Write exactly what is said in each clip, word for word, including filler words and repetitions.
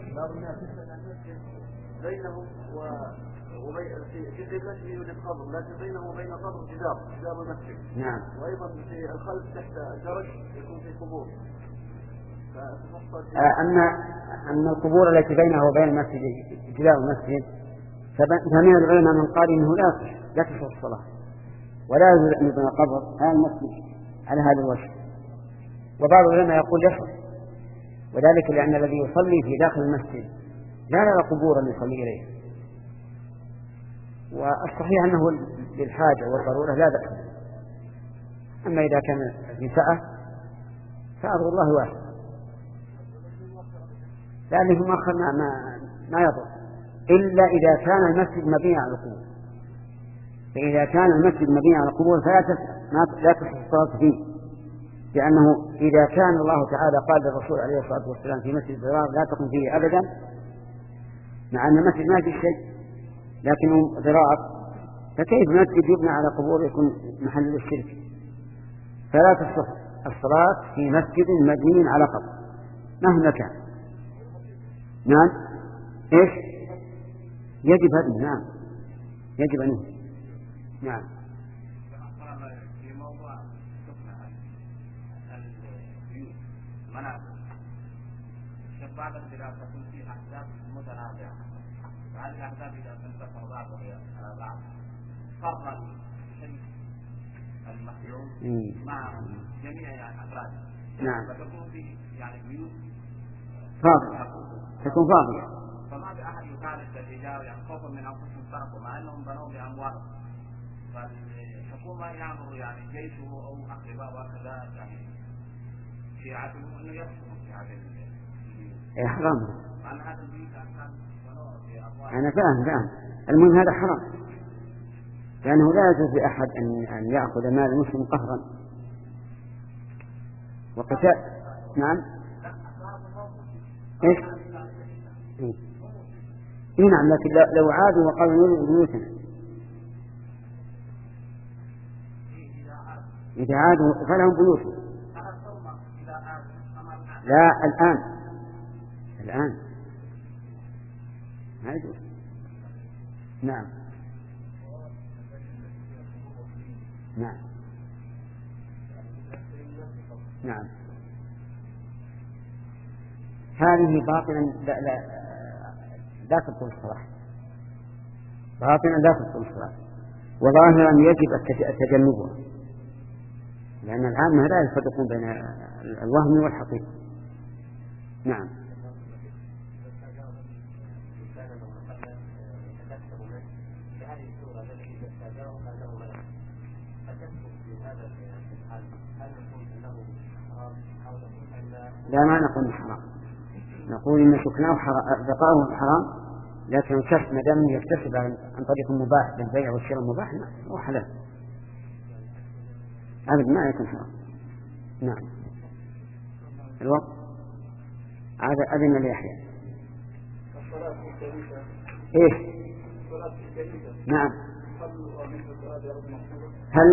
بعض الناس بينهم وبين في في المسجد يوجد قبر، لكن بينه وبين قبر جدار جدار المسجد. نعم. وأيضا في الخلف تحت درج يكون في قبور. أما أما القبور التي بينه وبين المسجد جدار المسجد فمن العلماء من قال إنه لا لا تصح الصلاة ولا يجوز أن يبنى قبر على المسجد على هذا الوجه. وبعض العلماء يقول يصح، وذلك لأن الذي يصلي في داخل المسجد لا يرى قبورا يصلي إليها، والصحيح أنه للحاجة والضرورة لا بأس. أما إذا كان في سعة فأمر الله واحد، لأنه مؤخر ما, ما, ما يضر إلا إذا كان المسجد مبني على القبور. فإذا كان المسجد مبني على القبور فلا لا تصح الصلاة فيه، لأنه إذا كان الله تعالى قال للرسول عليه الصلاة والسلام في مسجد ضرار لا تقم فيه أبدا، مع أن المسجد ما فيه شيء لكنه ضرار، فكيف مسجد يبنى على قبور يكون محل الشرك؟ فلا تصح الصلاة في مسجد مبني على قبر مهما كان. نعم. إيش يجب هذا؟ نعم يجب أن نعم. في موضوع البيوت منازل بعض البلاد تكون فيها أحزاب متنازعة، وهذه الأحزاب إذا تنتصر بعضها على بعض فرق الشيء المخيوم مع جميع الأفراد. نعم. فتكون في يعني بيوت فاضية تكون فاضية، فما بأحد يخالف الرجال يعني خوفا من أنفسهم فرقوا مع أنهم بنوا بأموالهم، فالحكومة يأمر يعني جيشه أو أقرباء وكذا يعني شيعتهم أنه يحكموا في هذا البيوت. إيه حرام. أنا هذا البيوت كان بنوا بأموالهم. أنا فاهم فاهم المهم هذا حرام، لأنه لا يجوز لأحد أن أن يأخذ مال المسلم قهرا وقتال. نعم. إيش؟ إيه. إيه نعم، لكن لو عادوا وقالوا نريد بيوتنا، إذا عادوا فلهم بيوت. لا الآن الآن ما يجوز. نعم نعم نعم. هذه باطلا لا لا لا تبطل الصلاة، باطلا لا تبطل الصلاة، وظاهرا يجب تجنبها، لأن العامة لا يفرقون بين الوهم والحقيقة. نعم. لا ما نقول حرام، نقول إن سكناه بقاؤه حرام، لكن الكسب ما دام يكتسب عن طريق مباح بالبيع والشراء المباح هو حلال أبدا ما يكون حرام. نعم. الوقت عاد أذن ليحيى. إيش؟ نعم. هل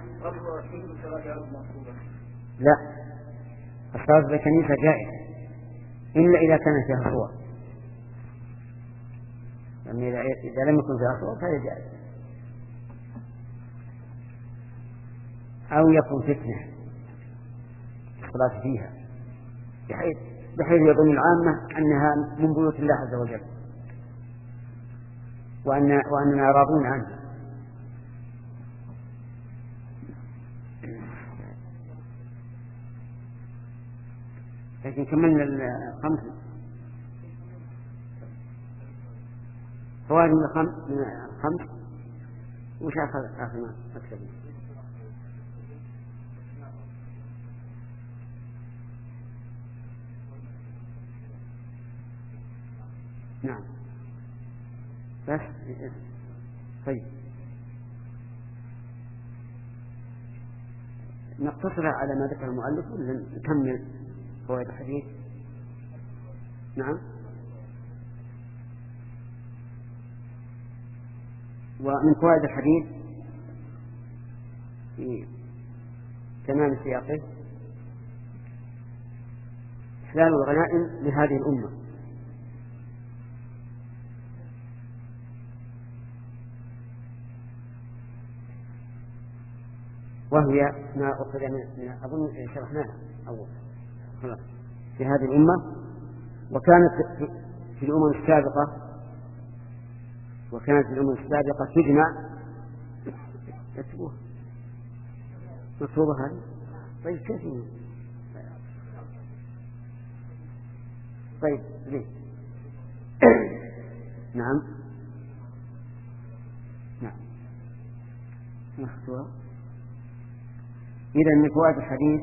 لا الصلاة في الكنيسة جائزة إلا إذا كان فيها صور، يعني إذا لم يكن فيها صور فهي جائزة، أو يكون فتنة الصلاة فيها بحيث بحيث يظن العامة أنها من بيوت الله عز وجل وأن وأننا راضون عنها. لكن كملنا الخمس فوائد من الخمس من الخمس وش آخر آخر ما أكتب. نعم بس طيب نقتصر على ما ذكر المؤلف ولا نكمل فوائد الحديث؟ نعم. ومن فوائد الحديث في تمام سياقه إحلال الغنائم لهذه الأمة وهي ما أخذ من أظن شرحناها أول خلاص في هذه الأمة، وكانت في الأمم السابقة وكانت في الأمم السابقة تجمع يكتبوها مكتوبة هذه. طيب كيف طيب ليه نعم نعم مكتوبة. إذا من فوائد الحديث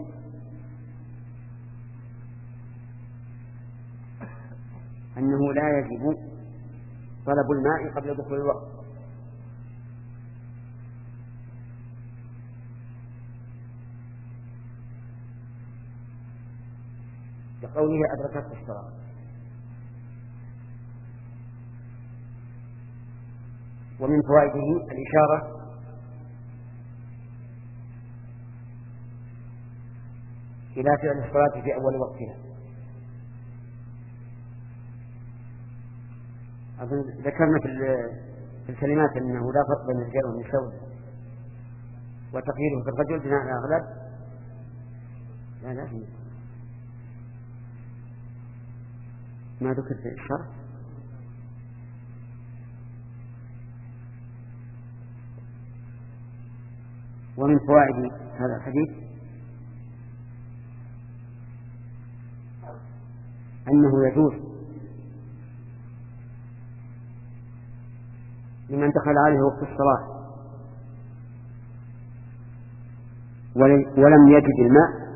أنه لا يجب طلب الماء قبل دخول الوقت، لقوله أدركت الصلاة. ومن فوائده الإشارة إلى فعل الصلاة في أول وقتها. أظن ذكرنا في الكلمات أنه لا فرق بين الرجال والنساء، وتقييده في الرجل بناء على الأغلب لا لا فيه. ما ذكر في الشرح ومن فوائد هذا الحديث أنه يجوز لمن دخل عليه وقت الصلاة ولم يجد الماء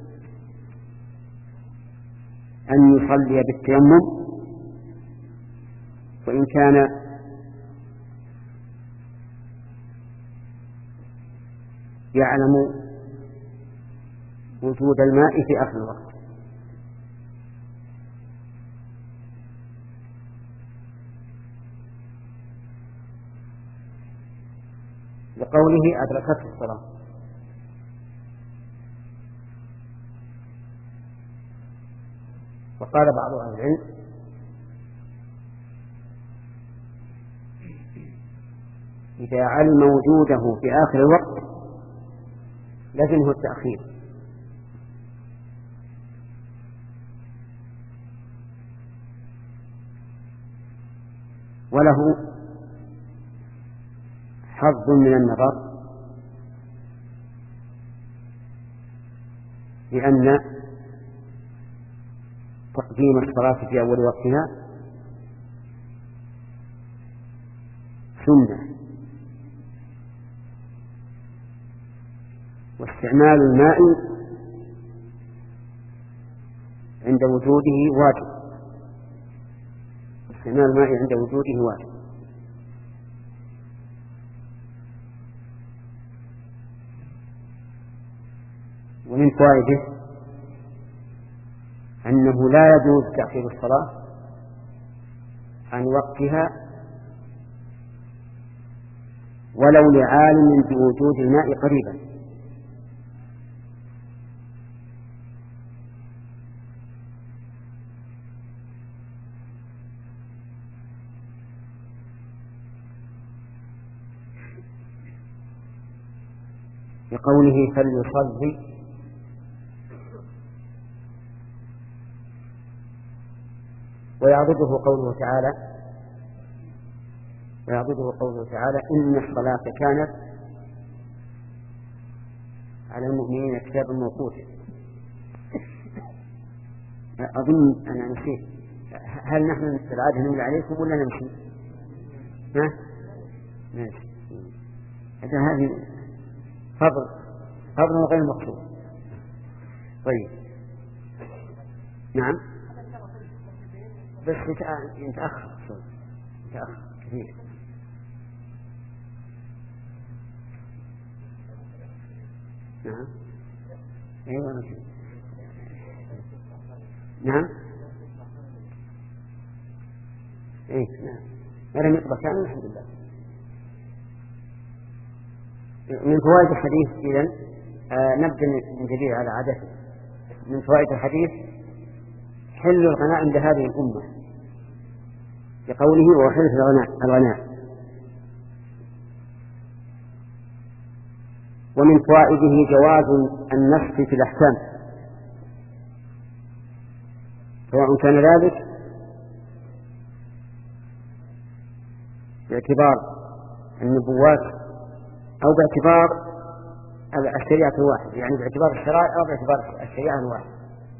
أن يصلي بالتيمم، وإن كان يعلم وجود الماء في آخر الوقت. لقوله أدركته الصلاة. وقال بعض أهل العلم إذا علم وجوده في آخر الوقت لزمه التأخير، وله حظ من النظر لأن تقديم الصلاة في أول وقتها سنة، واستعمال الماء عند وجوده واجب استعمال الماء عند وجوده واجب. ومن فوائده أنه لا يجوز تأخير الصلاة عن وقتها ولو لعالم بوجود الماء قريبا، لقوله فليصلي ويعضده قوله تعالى ويعضده قوله تعالى إن الصلاة كانت على المؤمنين كتابا موقوتا. أظن أنا نسيت، هل نحن في العادة نملي عليكم ولا نمشي؟ ها؟ ماشي. هذه فضل فضل غير مقصود. طيب نعم بس يتأخر يتأخر كثير. نعم أيوة ماشي. نعم إيه نعم ولم يقبل كامل الحمد لله. من فوائد الحديث إذن آه نبدأ من جديد على عادته. من فوائد الحديث حل الغنائم لهذه الأمة لقوله وحلف الغناء الغناء ومن فوائده جواز النسخ في الأحكام، سواء كان ذلك باعتبار النبوات أو باعتبار الشريعة الواحدة، يعني باعتبار الشرائع أو باعتبار الشريعة الواحدة.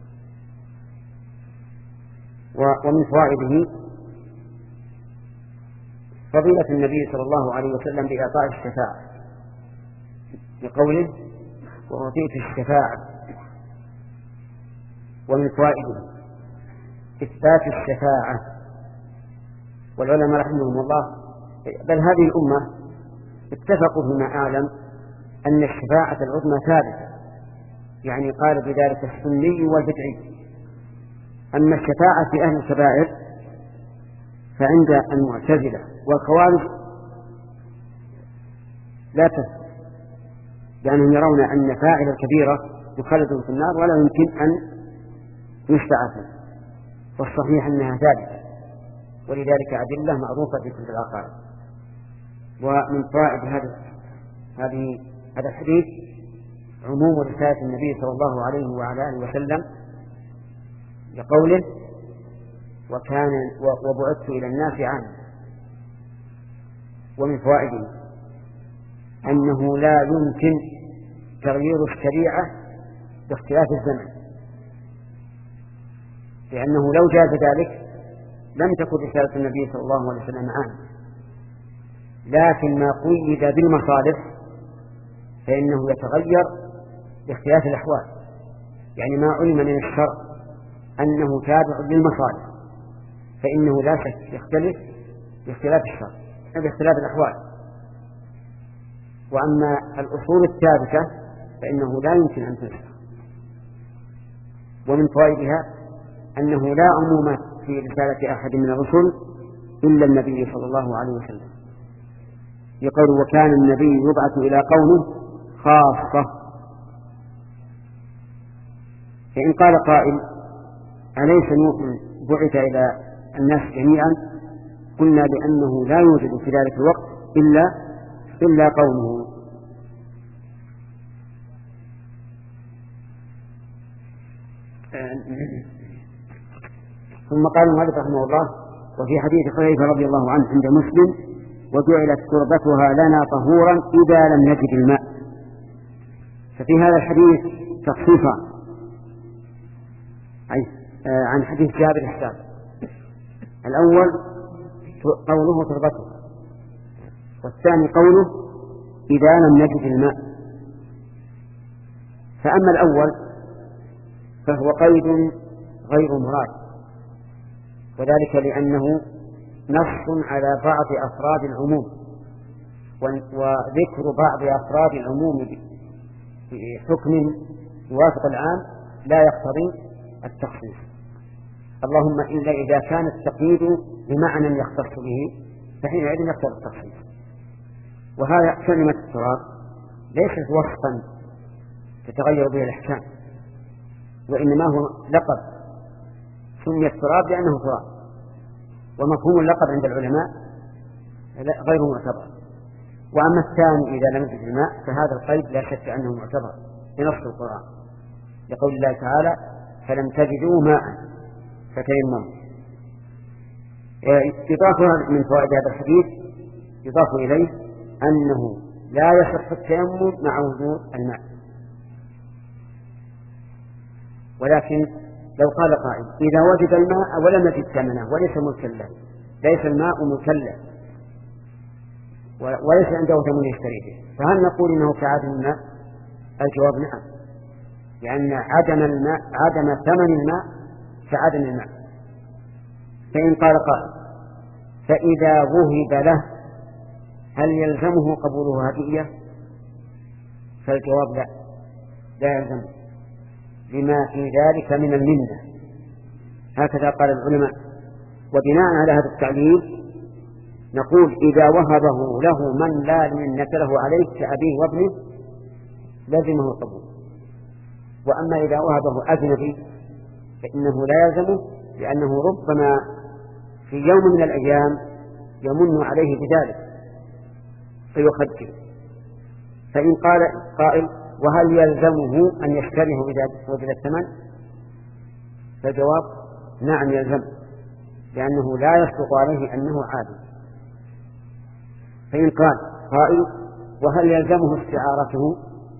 ومن فوائده فضيلة النبي صلى الله عليه وسلم بإعطاء الشفاعة بقوله وأعطيت الشفاعة. ومن فوائده إثبات الشفاعة، والعلماء رحمهم الله بل هذه الأمة اتفقوا فيما أعلم أن الشفاعة العظمى ثابتة، يعني قال بذلك السني والبدعي. أما الشفاعة في أهل الكبائر فعند المعتزلة والخوارج لا تثبت، لأنهم يرون أن فاعل الكبيرة يخلد في النار ولا يمكن أن يشفع فيه، والصحيح أنها ثابتة، ولذلك أدلة معروفة في كتب العقائد. ومن فوائد هذا هذه هذا الحديث عموم رسالة النبي صلى الله عليه وعلى آله وسلم لقوله وكان وبعثت إلى الناس عاما. ومن فوائده أنه لا يمكن تغيير الشريعة باختلاف الزمن، لأنه لو جاز ذلك لم تكن رسالة النبي صلى الله عليه وسلم عاما، لكن ما قيد بالمصالح فإنه يتغير باختلاف الأحوال. يعني ما علم من الشرع أنه تابع للمصالح فإنه لا شك يختلف باختلاف الشرع باختلاف الأحوال. وأما الأصول الثابتة فإنه لا يمكن أن تنسخ. ومن فوائدها أنه لا عموم في رسالة أحد من الرسل إلا النبي صلى الله عليه وسلم، يقول وكان النبي يبعث إلى قومه خاصة. فإن قال قائل أليس نوح بعث إلى الناس جميعا؟ قلنا بأنه لا يوجد في ذلك الوقت إلا إلا قومه. ثم قال المؤلف رحمه الله وفي حديث حذيفة رضي الله عنه عند مسلم وجعلت تربتها لنا طهورا إذا لم نجد الماء. ففي هذا الحديث تخصيصا أي عن حديث جابر السابق. الأول قوله تربته، والثاني قوله إذا لم نجد الماء. فأما الأول فهو قيد غير مراد، وذلك لأنه نص على بعض أفراد العموم، وذكر بعض أفراد العموم في حكم يوافق العام لا يقتضي التخصيص، اللهم إلا إذا كان التقييد بمعنى يختص به فحينئذ يقتضي التخصيص. وهذا كلمة التراب ليست وصفا تتغير به الأحكام، وإنما هو لقب سمي التراب لأنه تراب، ومفهوم اللقب عند العلماء غير معتبر. وأما الثاني إذا لم يجد الماء فهذا القيد لا شك أنه معتبر بنص القرآن، يقول الله تعالى فلم تجدوا ماء فتيمموا. يضاف من فوائد هذا الحديث يضاف إليه أنه لا يصح التيمم مع وجود الماء. ولكن لو قال قائل إذا وجد الماء ولم يجد ثمنه وليس ملكا له، ليس الماء ملكا له وليس عنده ثمن يشتري به، فهل نقول إنه كعدم الماء؟ الجواب نعم، لأن عدم الماء عدم ثمن الماء كعدم الماء. فإن قال قائل فإذا وهب له هل يلزمه قبوله هدية؟ فالجواب لا، لا يلزمه لما في ذلك من المنة، هكذا قال العلماء. وبناء على هذا التعليل نقول إذا وهبه له من لا منة له عليه كأبيه وابنه لزمه القبول، وأما إذا وهبه أجنبي فإنه لا يلزمه، لأنه ربما في يوم من الأيام يمن عليه بذلك فيخجل، فإن قال قائل وهل يلزمه أن يشتريه إذا وجد الثمن؟ فالجواب نعم يلزم، لأنه لا يصدق عليه أنه عادل. فإن قال قائل وهل يلزمه استعارته؟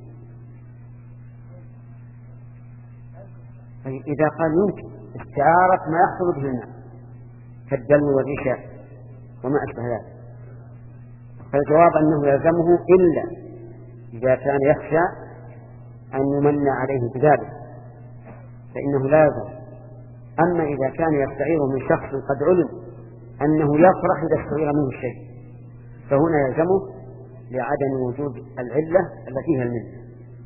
إذا قال يمكن استعارة ما يحصل به الماء كالدلو والرشاء وما أشبه ذلك، فالجواب أنه يلزمه إلا إذا كان يخشى أن يمن عليه بذلك فإنه لا يلزم. أما إذا كان يستعيره من شخص قد علم أنه يفرح إذا استعير منه الشيء فهنا يلزمه لعدم وجود العلة التي هي المنة.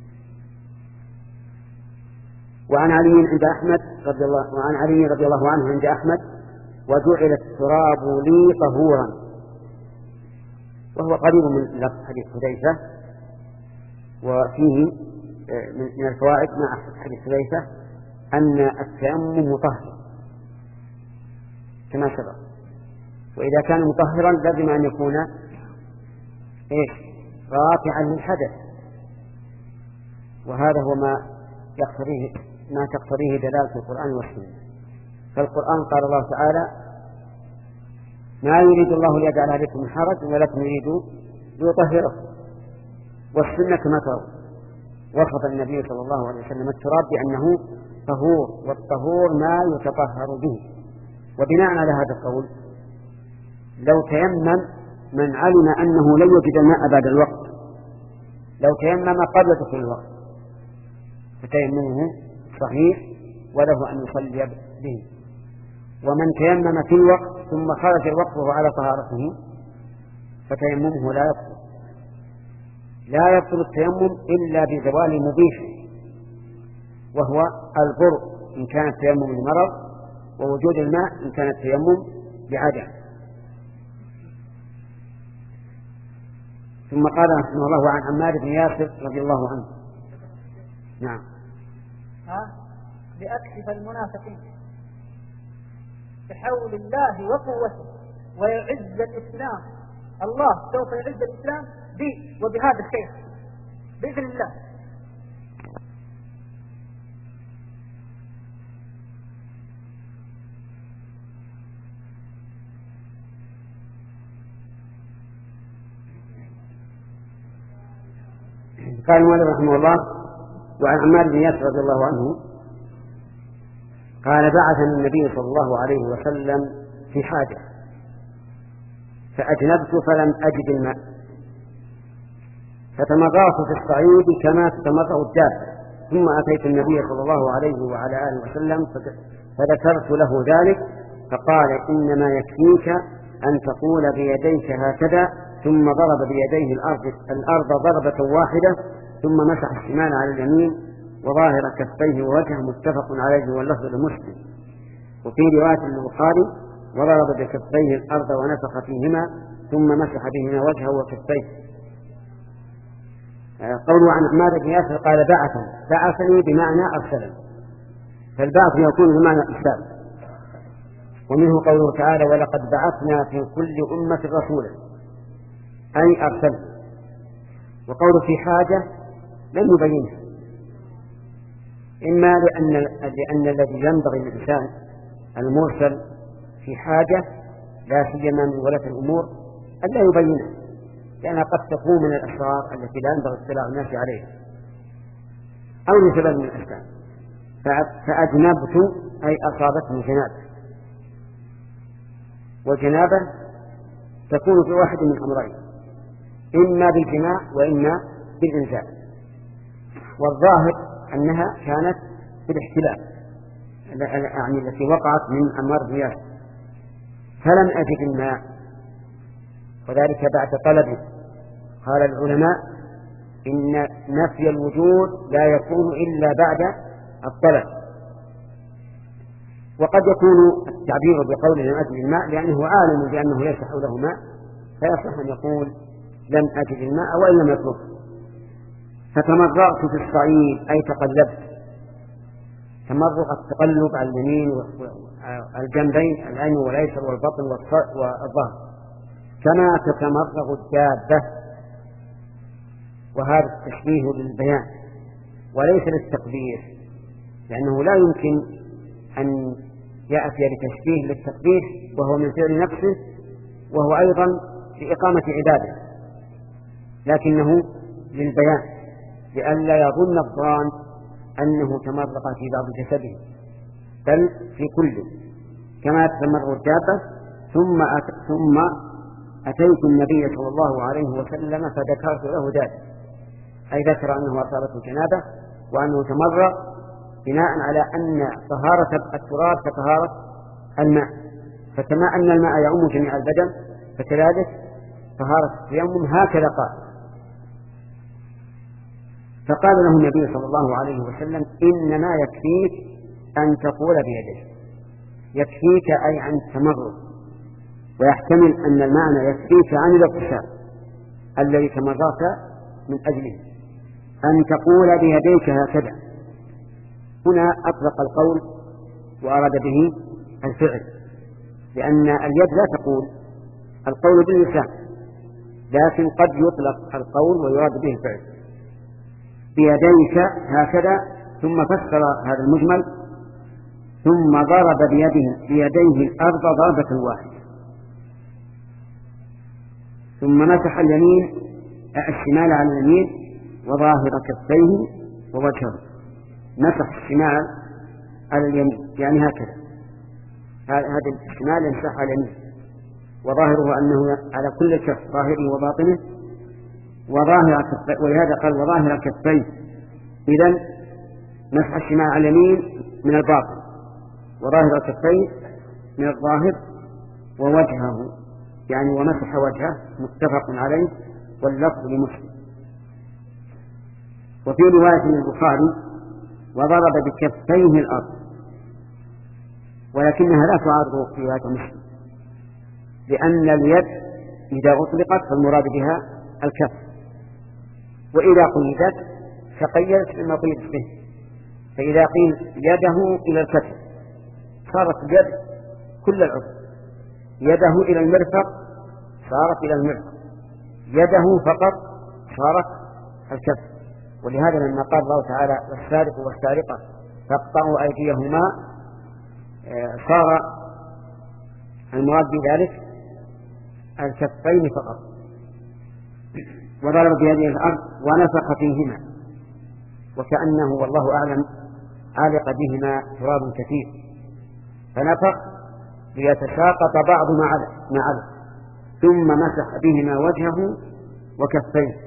وعن علي عند أحمد رضي الله وعن علي رضي الله عنه عند أحمد وجعل التراب لي طهورا، وهو قريب من لفظ حديث حذيفة، وفيه من الفوائد مع حديث حذيفة أن التيمم مطهر كما سبق، وإذا كان مطهرا لازم أن يكون إيش رافعا للحدث، وهذا هو ما يقتضيه ما تقتضيه دلالة القرآن والسنة. فالقرآن قال الله تعالى ما يريد الله ليجعل عليكم من حرج ولكن يريد ليطهركم، والسنة كما ترون وصف النبي صلى الله عليه وسلم التراب بأنه طهور، والطهور ما يتطهر به. وبناء على هذا القول لو تيمم من علم أنه لن يجد الماء بعد الوقت، لو تيمم قبل دخول الوقت فتيممه صحيح وله أن يصلي به. ومن تيمم في الوقت ثم خرج الوقت وهو على طهارته فتيممه لا يبطل، لا يبطل التيمم إلا بزوال مضيف وهو البرء إن كان التيمم لمرض، ووجود الماء إن كان التيمم بعدم. ثم قال رحمه الله عن عمار بن ياسر رضي الله عنه نعم ها لأكشف المنافقين بحول الله وقوته ويعز الإسلام. الله سوف يعز الإسلام بي وبهذا الشيخ بإذن الله. قال المؤلف رحمه الله وعن عمار بن ياسر رضي الله عنه قال بعثني النبي صلى الله عليه وسلم في حاجة فأجنبت فلم أجد الماء فتمرغت في الصعيد كما تتمرغ الدابة، ثم أتيت النبي صلى الله عليه وعلى آله وسلم فذكرت له ذلك فقال إنما يكفيك أن تقول بيديك هكذا، ثم ضرب بيديه الأرض, الأرض ضربة واحدة ثم مسح الشمال على اليمين وظاهر كفيه ووجهه متفق عليه واللفظ لمسلم. وفي رواية البخاري وضرب بكفيه الأرض ونفخ فيهما ثم مسح بهما وجهه وكفيه. قوله عن عمار بن ياسر قال بعثني بعثني بمعنى أرسلني، فالبعث يكون بمعنى إرسال. ومنه قوله تعالى ولقد بعثنا في كل أمة رسولا أي أرسل. وقوله في حاجة لم يبينها، إما لأن, لأن الذي ينبغي للإنسان المرسل في حاجة لا سيما من ولاة الأمور ألا يبينها، لأنها قد تكون من الأسرار التي لا ينبغي اطلاع الناس عليها أو لسبب من الأسباب. فأجنبت أي أصابتني جنابة، والجنابة تكون في واحد من أمرين، إما بالجماع وإما بالإنزال، والظاهر أنها كانت بالاحتلال يعني التي وقعت من عمار بن ياسر. فلم أجد الماء وذلك بعد طلبه. قال العلماء إن نفي الوجود لا يكون إلا بعد الطلب، وقد يكون التعبير بقوله لم أجد الماء لأنه عالم بأنه ليس حوله ماء، فيصح أن يقول لم أجد الماء وإن لم يطلبه. فتمرغت في الصعيد أي تقلبت، تمرغ التقلب على اليمين والجنبين الأيمن والأيسر والبطن والظهر كما تتمرغ الدابة. وهذا التشبيه للبيان وليس للتقدير، لأنه لا يمكن أن يأتي لتشبيه للتقدير وهو من فعل نفسه وهو أيضا لإقامة عباده، لكنه للبيان لئلا يظن الظان أنه تمرق في بعض جسده، بل في كله كما تمرق الدابة. ثم أت... ثم أتيت النبي صلى الله عليه وسلم فذكرت له ذلك، أي ذكر أنه أصابته جنابة وأنه تمرق بناء على أن طهارة التراب كطهارة الماء، فكما أن الماء يعم جميع البدن فكذلك طهارة التيمم هكذا قال. فقال له النبي صلى الله عليه وسلم إنما يكفيك أن تقول بيديك، يكفيك أي عن التمرق، ويحتمل أن المعنى يكفيك عن الاغتسال الذي تمرقت من أجله، أن تقول بيديك هكذا. هنا أطلق القول وأراد به الفعل، لأن اليد لا تقول، القول باللسان، لكن قد يطلق القول ويراد به الفعل. بيديك هكذا، ثم فسر هذا المجمل ثم ضرب بيده بيديه الأرض ضربة واحدة، ثم مسح اليمين الشمال على اليمين وظاهر كفيه ووجهه، مسح الشمال على اليمين يعني هكذا، هذا الشمال يمسح على اليمين، وظاهره أنه على كل كف ظاهره وباطنه، وظاهر كفيه، ولهذا قال وظاهر كفيه، إذن مسح الشمال على اليمين من الباطن وظاهر كفيه من الظاهر، ووجهه يعني ومسح وجهه، متفق عليه واللفظ لمسلم. وفي رواية البخاري وضرب بكفيه الأرض، ولكنها لا تعارض رواية مسلم، لأن اليد إذا أطلقت فالمراد بها الكف، وإذا قيدت فقيدت بما قيدت به، فإذا قيل يده إلى الكتف صارت اليد كل العضو، يده إلى المرفق صارت إلى المرفق، يده فقط صارت الكف. ولهذا لما قال الله تعالى والسارق والسارقة فاقطعوا أيديهما صار المراد بذلك الكفين فقط. وضرب بيده الأرض ونفخ فيهما، وكأنه والله أعلم علق بهما تراب كثير، فنفخ ليتساقط بعض ما علق، ثم مسح بهما وجهه وكفيه.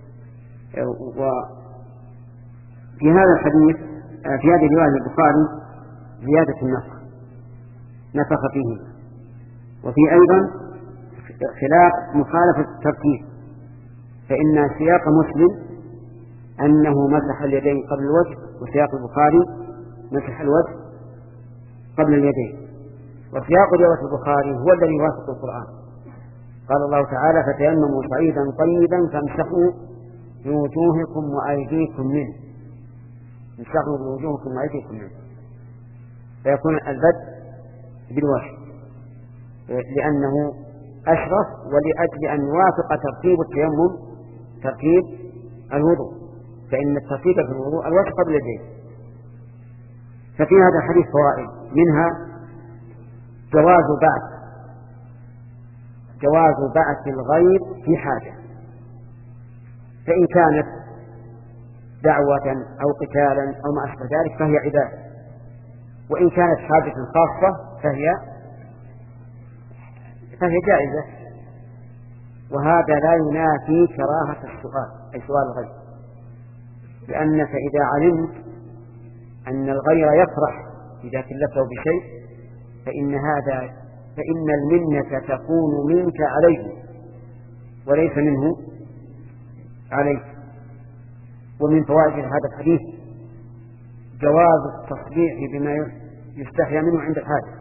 وفي هذا الحديث في هذه الرواية البخاري زيادة النفخ، نفخ فيهما. وفي أيضا خلاف مخالفة الترتيب، فإن سياق مسلم أنه مسح اليدين قبل الوجه، وسياق البخاري مسح الوجه قبل اليدين. وسياق رواية البخاري هو الذي يوافق القرآن، قال الله تعالى فتيمموا صعيدا طيبا فامسحوا بوجوهكم وأيديكم منه، امسحوا بوجوهكم وأيديكم منه، فيكون البدء بالوجه لأنه أشرف، ولأجل أن يوافق ترتيب التيمم ترتيب الوضوء، فإن الترتيب في الوضوء الوجه قبل اليدين. ففي هذا الحديث فوائد، منها جواز بعث جواز بعث الغير في حاجة، فإن كانت دعوة أو قتالا أو ما أشبه ذلك فهي عبادة، وإن كانت حاجة خاصة فهي فهي جائزة. وهذا لا ينافي كراهة السؤال أي سؤال الغير، لأنك إذا علمت أن الغير يفرح إذا كلفه بشيء فإن هذا فإن المنة تكون منك عليه وليس منه عليك. ومن فوائد هذا الحديث جواز التصريح بما يستحيا منه عند الحاجة،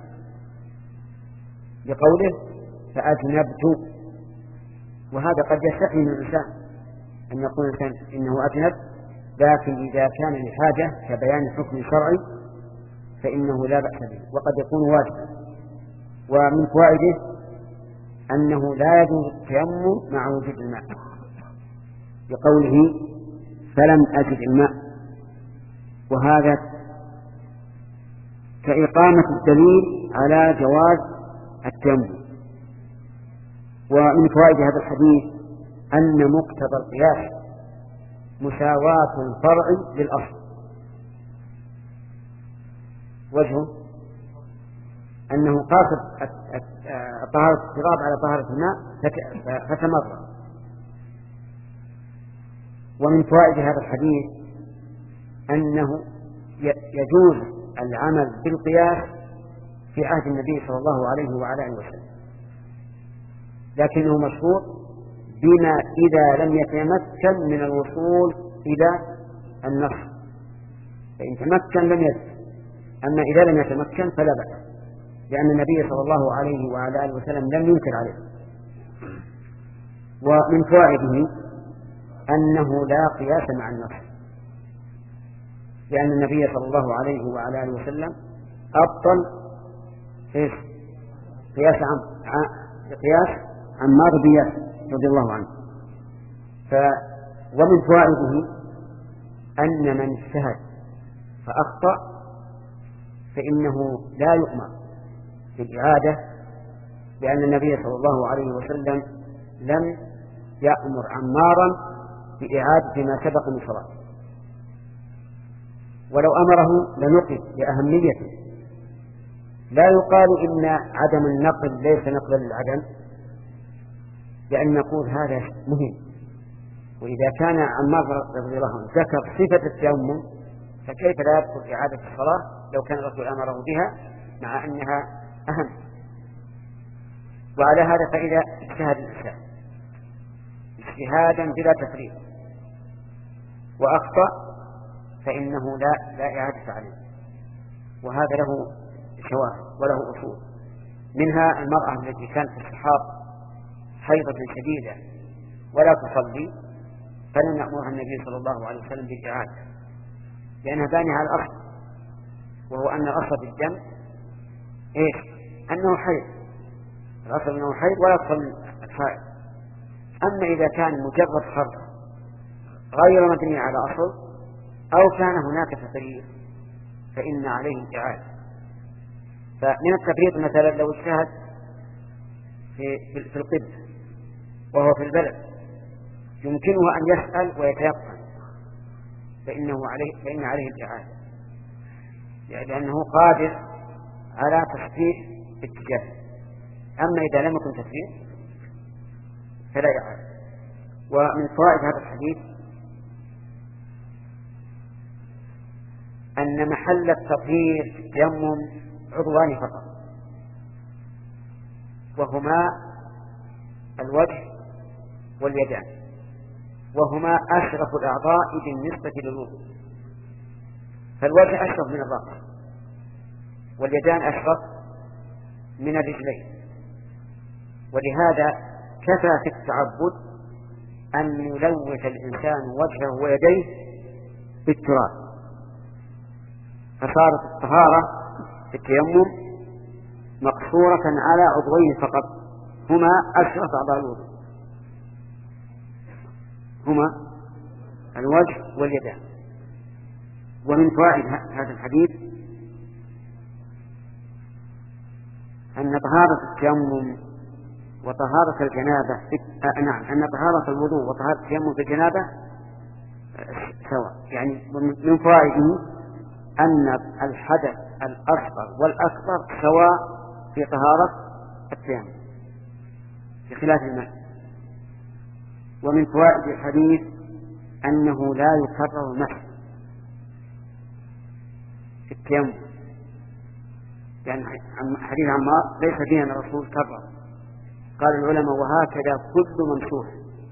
لقوله فأجنبت، وهذا قد يستحي من الإنسان أن يقول الإنسان إنه أجنب، لكن إذا كان لحاجة كبيان حكم شرعي فإنه لا بأس به وقد يكون واجبا. ومن فوائده أنه لا يجوز التيمم مع وجود الماء، بقوله فلم أجد الماء، وهذا كإقامة الدليل على جواز التيمم. ومن فوائد هذا الحديث أن مقتضى القياس مساواة الفرع للأصل. وجهه أنه قاصد طهارة التراب على طهارة الماء فتمر. ومن فوائد هذا الحديث أنه يجوز العمل بالقياس في عهد النبي صلى الله عليه وعلى آله وسلم، لكنه مشروط بما إذا لم يتمكن من الوصول إلى النص، فإن تمكن لم يزل، أما إذا لم يتمكن فلا بأس، لأن النبي صلى الله عليه وعلى آله وسلم لم ينكر عليه. ومن فوائده أنه لا قياس مع النص، لأن النبي صلى الله عليه وعلى آله وسلم أبطل إيش؟ قياس عم قياس عمار بن ياسر رضي الله عنه. ف ومن فوائده أن من اجتهد فأخطأ فإنه لا يؤمر بالإعادة، لأن النبي صلى الله عليه وسلم لم يأمر عمارا بإعادة ما سبق من صلاة، ولو أمره لنقل لأهميته. لا يقال إن عدم النقل ليس نقلا للعدم، لأن نقول هذا مهم. وإذا كان عمار رضي الله عنه ذكر صفة التيمم فكيف لا يذكر إعادة الصلاة لو كان الرسول أمره بها مع أنها أهم. وعلى هذا فإذا اجتهد الإنسان اجتهادا بلا تفريط وأخطأ فإنه لا لا إعادة عليه، وهذا له شواهد وله أصول. منها المرأة التي كانت في الصحاب حيضة شديدة ولا تصلي، فلم يأمرها النبي صلى الله عليه وسلم بالإعادة، لأنها بانية على الأصل، وهو أن الأصل في الدم إيش؟ أنه حيض، الأصل أنه حيض ولا تصلي الحائض. أما إذا كان مجرد فرض غير مبني على أصل أو كان هناك تفريط فإن عليه الإعادة. فمن التفريط مثلا لو اجتهد في في القبلة وهو في البلد يمكنه أن يسأل ويتيقن فإنه عليه فإن عليه الإعادة، لأنه قادر على تصحيح اتجاهه. أما إذا لم يكن تصحيح فلا إعادة. ومن فوائد هذا الحديث أن محل التطهير في التيمم عضوان فقط، وهما الوجه واليدان، وهما أشرف الأعضاء بالنسبة للوضوء، فالوجه أشرف من الرأس واليدان أشرف من الرجلين. ولهذا كفى في التعبد أن يلوث الإنسان وجهه ويديه بالتراب، فصارت الطهارة في التيمم مقصورة على عضوين فقط هما أشرف أعضاء الوضوء، هما الوجه واليدان. ومن فوائد هذا الحديث أن طهارة التيمم وطهارة الجنابة آه نعم أن طهارة الوضوء وطهارة التيمم في الجنابة سواء. يعني من فوائده أن الحدث الأصغر والأكبر سواء في طهارة التيمم بخلاف الماء. ومن فوائد الحديث أنه لا يكرر المسح في التيمم، يعني حديث عمار ليس فيه أن الرسول كرر. قال العلماء وهكذا كل ممسوح،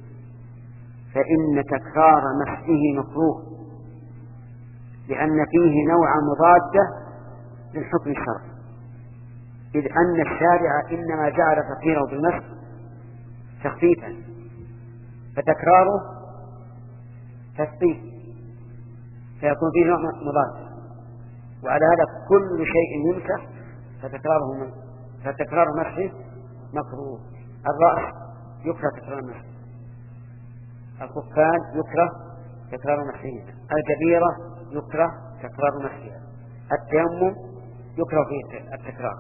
فإن تكرار مسحه مكروه، لأن فيه نوع مضادة للحكم الشرعي، إذ أن الشارع إنما جعل تطهيره بالمسح تخفيفا، فتكراره تثبيت، فيكون فيه نوع مضاد. وعلى هذا كل شيء يمسح فتكراره من فتكرار مسحه مكروه. الرأس يكره تكرار مسحه، الخفان يكره تكرار مسحهما، الجبيرة يكره تكرار مسحها، التيمم يكره فيه التكرار.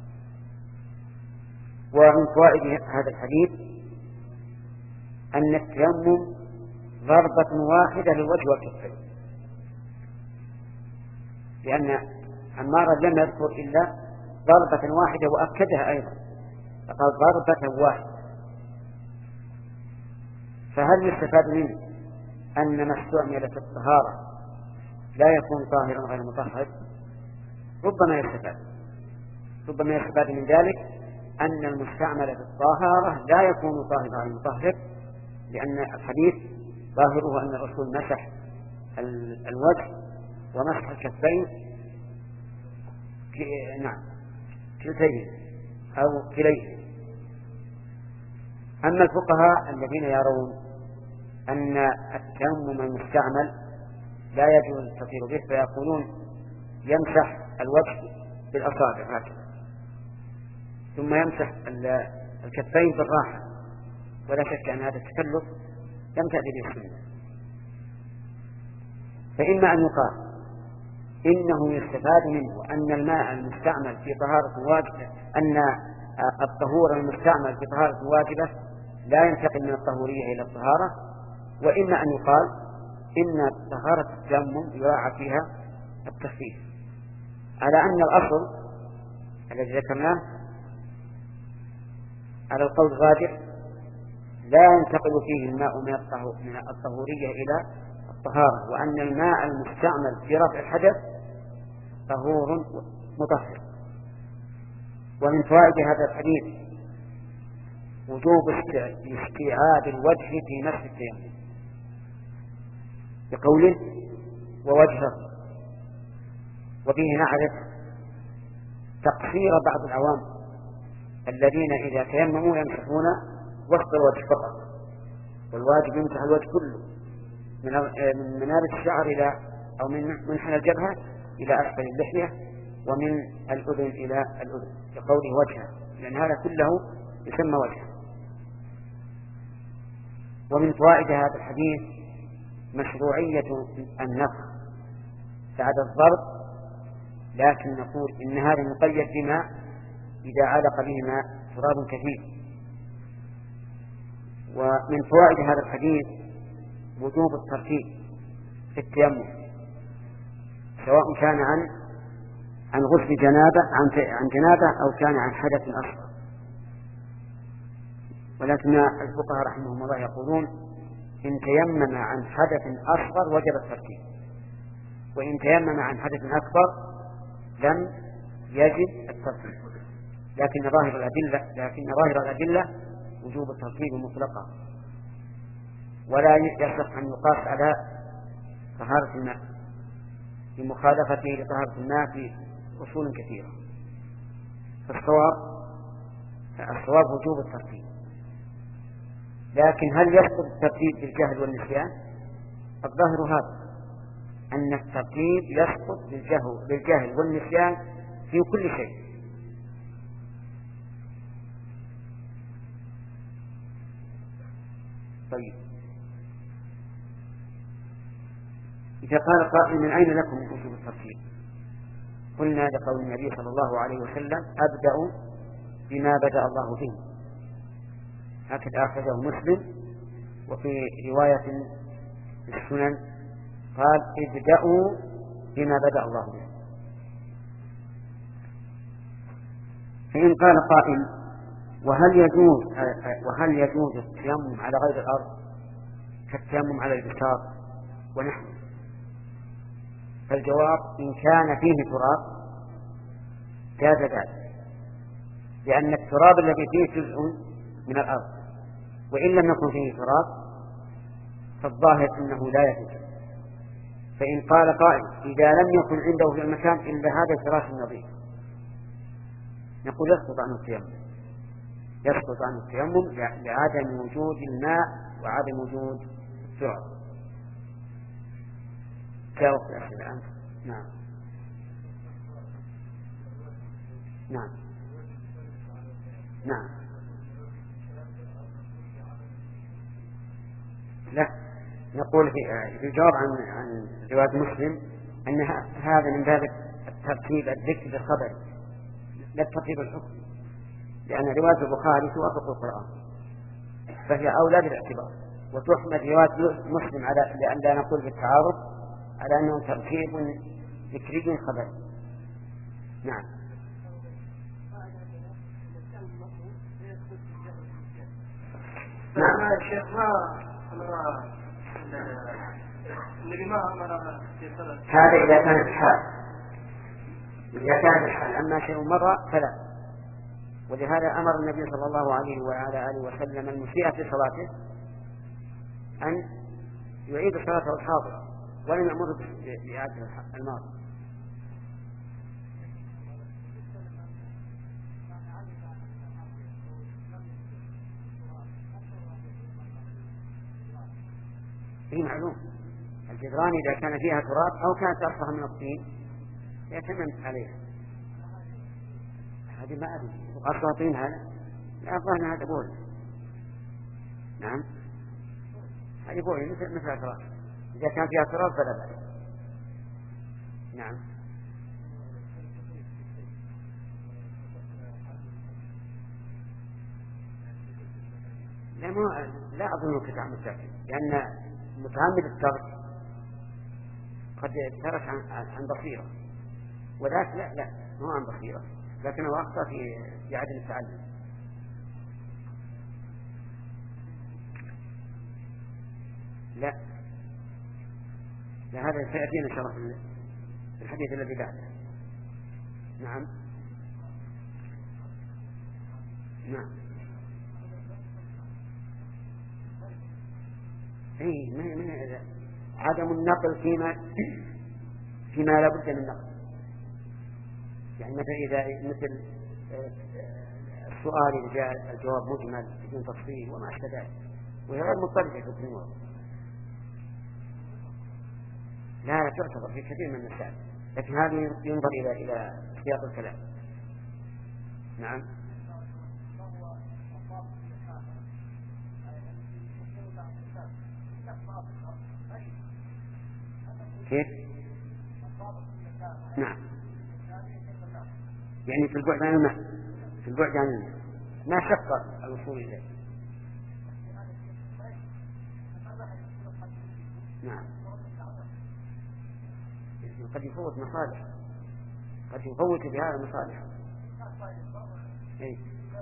ومن فوائد هذا الحديث أن التيمم ضربة واحدة للوجه والكفين، لأن عمارا لم يذكر إلا ضربة واحدة وأكدها أيضا، فقال ضربة واحدة. فهل يستفاد منه أن ما استعمل في الطهارة لا يكون طاهرا غير مطهر؟ ربما يستفاد ربما يستفاد من ذلك أن المستعمل في الطهارة لا يكون طاهرا غير مطهر، لأن الحديث ظاهره أن الرسول مسح الوجه ومسح الكفين نعم كلتين أو كليه. أما الفقهاء الذين يرون أن التيمم المستعمل لا يجوز التطهير به فيقولون يمسح الوجه بالأصابع هكذا ثم يمسح الكفين بالراحة، ولا شك أن هذا التكلف لم تأتي به السنة. فإما أن يقال إنه يستفاد منه أن الماء المستعمل في طهارة واجبة، أن الطهور المستعمل في طهارة واجبة لا ينتقل من الطهورية إلى الطهارة، وإما أن يقال إن طهارة التيمم يراعى فيها التخفيف، على أن الأصل الذي ذكرناه على القول الراجح لا ينتقل فيه الماء من الطهورية إلى الطهارة، وأن الماء المستعمل في رفع الحدث طهور مطهر. ومن فوائد هذا الحديث وجوب استيعاب الوجه في مسح التيمم بقوله ووجهه، وبه نعرف تقصير بعض العوام الذين إذا تيمموا يمسحون وسط الوجه فقط، والواجب يمسح الوجه كله من منابت الشعر إلى أو من منحنى الجبهة إلى أسفل اللحية ومن الأذن إلى الأذن بقوله وجهه، لأن هذا كله يسمى وجهه. ومن فوائد هذا الحديث مشروعية النفخ بعد الضرب، لكن نقول إن هذا مقيد بما إذا علق بهما تراب كثير. ومن فوائد هذا الحديث وجوب الترتيب في التيمم، سواء كان عن عن غسل جنابة عن عن جنابة أو كان عن حدث أصغر. ولكن الفقهاء رحمهم الله يقولون إن تيمم عن حدث أصغر وجب الترتيب، وإن تيمم عن حدث أكبر لم يجب الترتيب، لكن ظاهر الأدلة لكن ظاهر الأدلة وجوب الترتيب مطلقا، ولا يصح أن يقاس على طهارة الماء بمخالفته لطهارة الماء في أصول كثيرة. فالصواب الصواب وجوب الترتيب، لكن هل يسقط الترتيب بالجهل والنسيان؟ الظاهر هذا أن الترتيب يسقط بالجهل, بالجهل والنسيان في كل شيء. طيب، إذا قال قائل من أين لكم من وجوب الترتيب؟ قلنا لقول النبي صلى الله عليه وسلم أبدأ بما بدأ الله به، هكذا أخرجه مسلم. وفي رواية السنن قال ابدأوا بما بدأ الله به. فإن قال قائل وهل يجوز وهل يجوز التيمم على غير الأرض كالتيمم على البساط ونحوه؟ فالجواب إن كان فيه تراب جاز ذلك، لأن التراب الذي فيه جزء من الأرض، وإن لم يكن فيه تراب فالظاهر أنه لا يجوز. فإن قال قائل إذا لم يكن عنده في المكان إلا هذا الفراش النظيف، نقول يسقط عنه التيمم يسقط عنه التيمم لعدم وجود الماء وعدم وجود التراب. جاوب الأخير الآن. نعم نعم نعم لا، نقول في في الجواب عن عن رواية مسلم أن هذا من باب الترتيب الذكر بالخبر لا الترتيب الحكم، لأن رواية البخاري توافق القرآن فهي أولى بالاعتبار، وتحمد رواية مسلم على لأن لا نقول بالتعارض على أنه ترتيب ذكري خبري. نعم. نعم يا شيخ، ما النبي ما أمر هذا إذا كانت حال، إذا كانت الحال، أما شيء مضى فلا. ولهذا أمر النبي صلى الله عليه وعلى آله وسلم المسيء في صلاته أن يعيد صلاته الحاضرة ولم يأمر بإعادة الماضي. هي معلوم الجدران إذا كان فيها تراب أو كانت أرفع من الطين يتمم عليها. هذه ما أدري أصلها طين هذا، لا أظن هذا بول. نعم هذه بول مثل مثل التراب، إذا كان فيها تراب فلا بأس. نعم. لا ما لا أظن كتاب متأكد، لأن متعمد الترك قد ترك عن, عن بصيرة، وذاك لا لا مو عن بصيرة، لكنه أخطأ في في عدم التعلم. لا لا هذا سيأتينا إن شاء الله في الحديث الذي بعده. نعم. نعم. اي ما ما عدم النقل فيما فيما لا بد من نقل، يعني مثلا اذا مثل السؤال اذا جاء الجواب مجمل بدون تفصيل وما اشبه ذلك، وهي غير مضطردة في الامور، لا لا تعتبر في كثير من المسائل، لكن هذه ينظر الى الى سياق الكلام. نعم. كيف؟ نعم. يعني في البعد عن الماء، في البعد عن الماء ما شق الوصول إليه. نعم. قد يفوت مصالح، قد يفوت بهذا المصالح. اي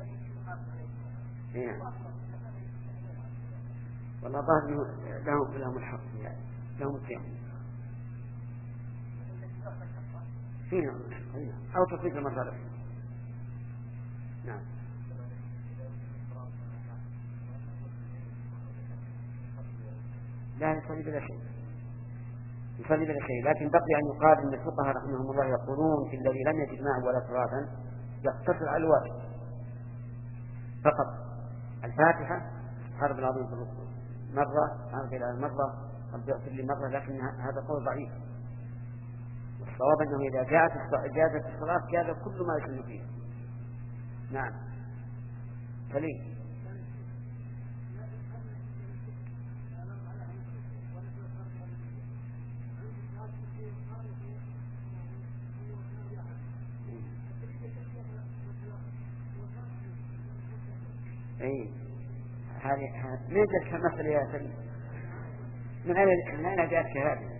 اي نعم. والله ظاهر لهم لهم الحق يعني لهم التيمم فينا أو تصيب المصالح. نعم. لا يصلي بلا شيء، يصلي بلا شيء، لكن بقي أن يقال أن الفقهاء رحمهم الله يقولون في الذي لم يجد ماء ولا ترابا يقتصر على الواجب فقط، الفاتحة حرب العظيم في الركوع مرة، حرب إلى مرة، رب اغفر لي مرة، لكن هذا قول ضعيف. الصواب أنه إذا جاءت جازت الصلاة جاز كل ما يسن فيه. نعم. سليم. اي هذه من جاءت المسألة يا سليم؟ من أين من أين جاءت هذه؟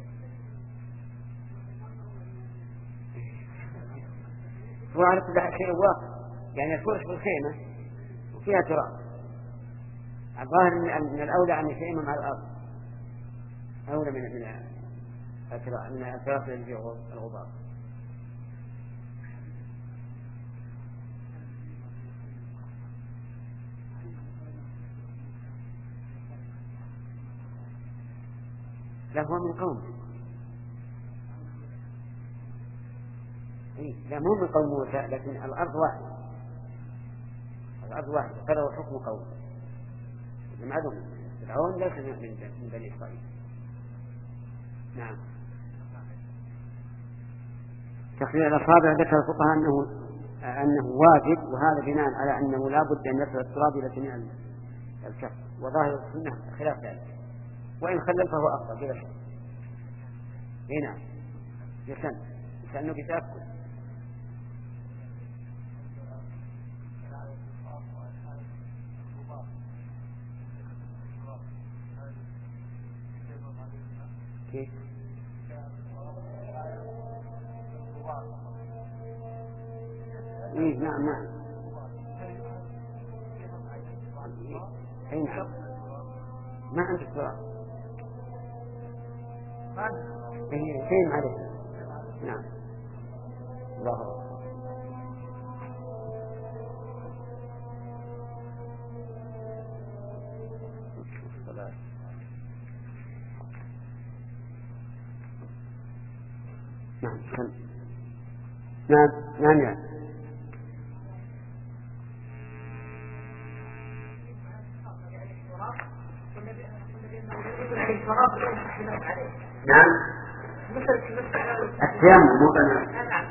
هو على كل شيء واقع، يعني الفرش بالخيمة وفيها تراب، الظاهر من الأولى أن يتيمم على الأرض أولى من من التراب من التراب الذي فيه الغبار. لا هو من قوم، إيه لا مو من قوم موسى، لكن الأرض واحدة، الأرض واحدة فله حكم قوم. معلوم فرعون ليس من بني إسرائيل. نعم. تخليل الأصابع ذكر الفقهاء أنه أنه واجب، وهذا بناء على أنه لا بد أن يصل التراب إلى جميع الكف، وظاهر السنة خلاف ذلك. وإن خلل فهو أفضل بلا شك. هنا يسن لأنه بتأكل. كيف؟ إيه نعم نعم. أي نعم. ما عندك سؤال. إيه فين عليك؟ نعم. الله أكبر. نعم نعم نعم نعم. نعم التيمم مو بنا.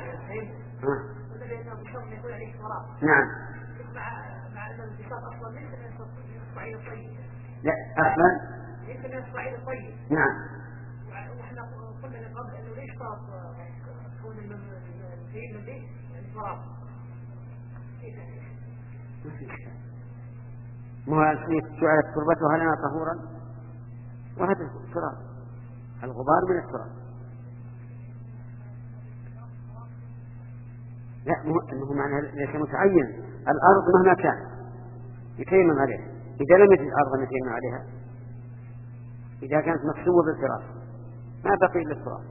نعم لا أصلا نعم. واحنا قلنا من قبل انه ليش صار كون المسيء من دي الفراغ ما سؤالك تربتها لنا طهورا وهذا التراب الغبار من التراب. لا مو معنى ليس متعين. الأرض مهما كان يتيمم عليها. إذا لم يجد الأرض يتيمم عليها إذا كانت مكسوة بالفراش ما بقي إلا التراب.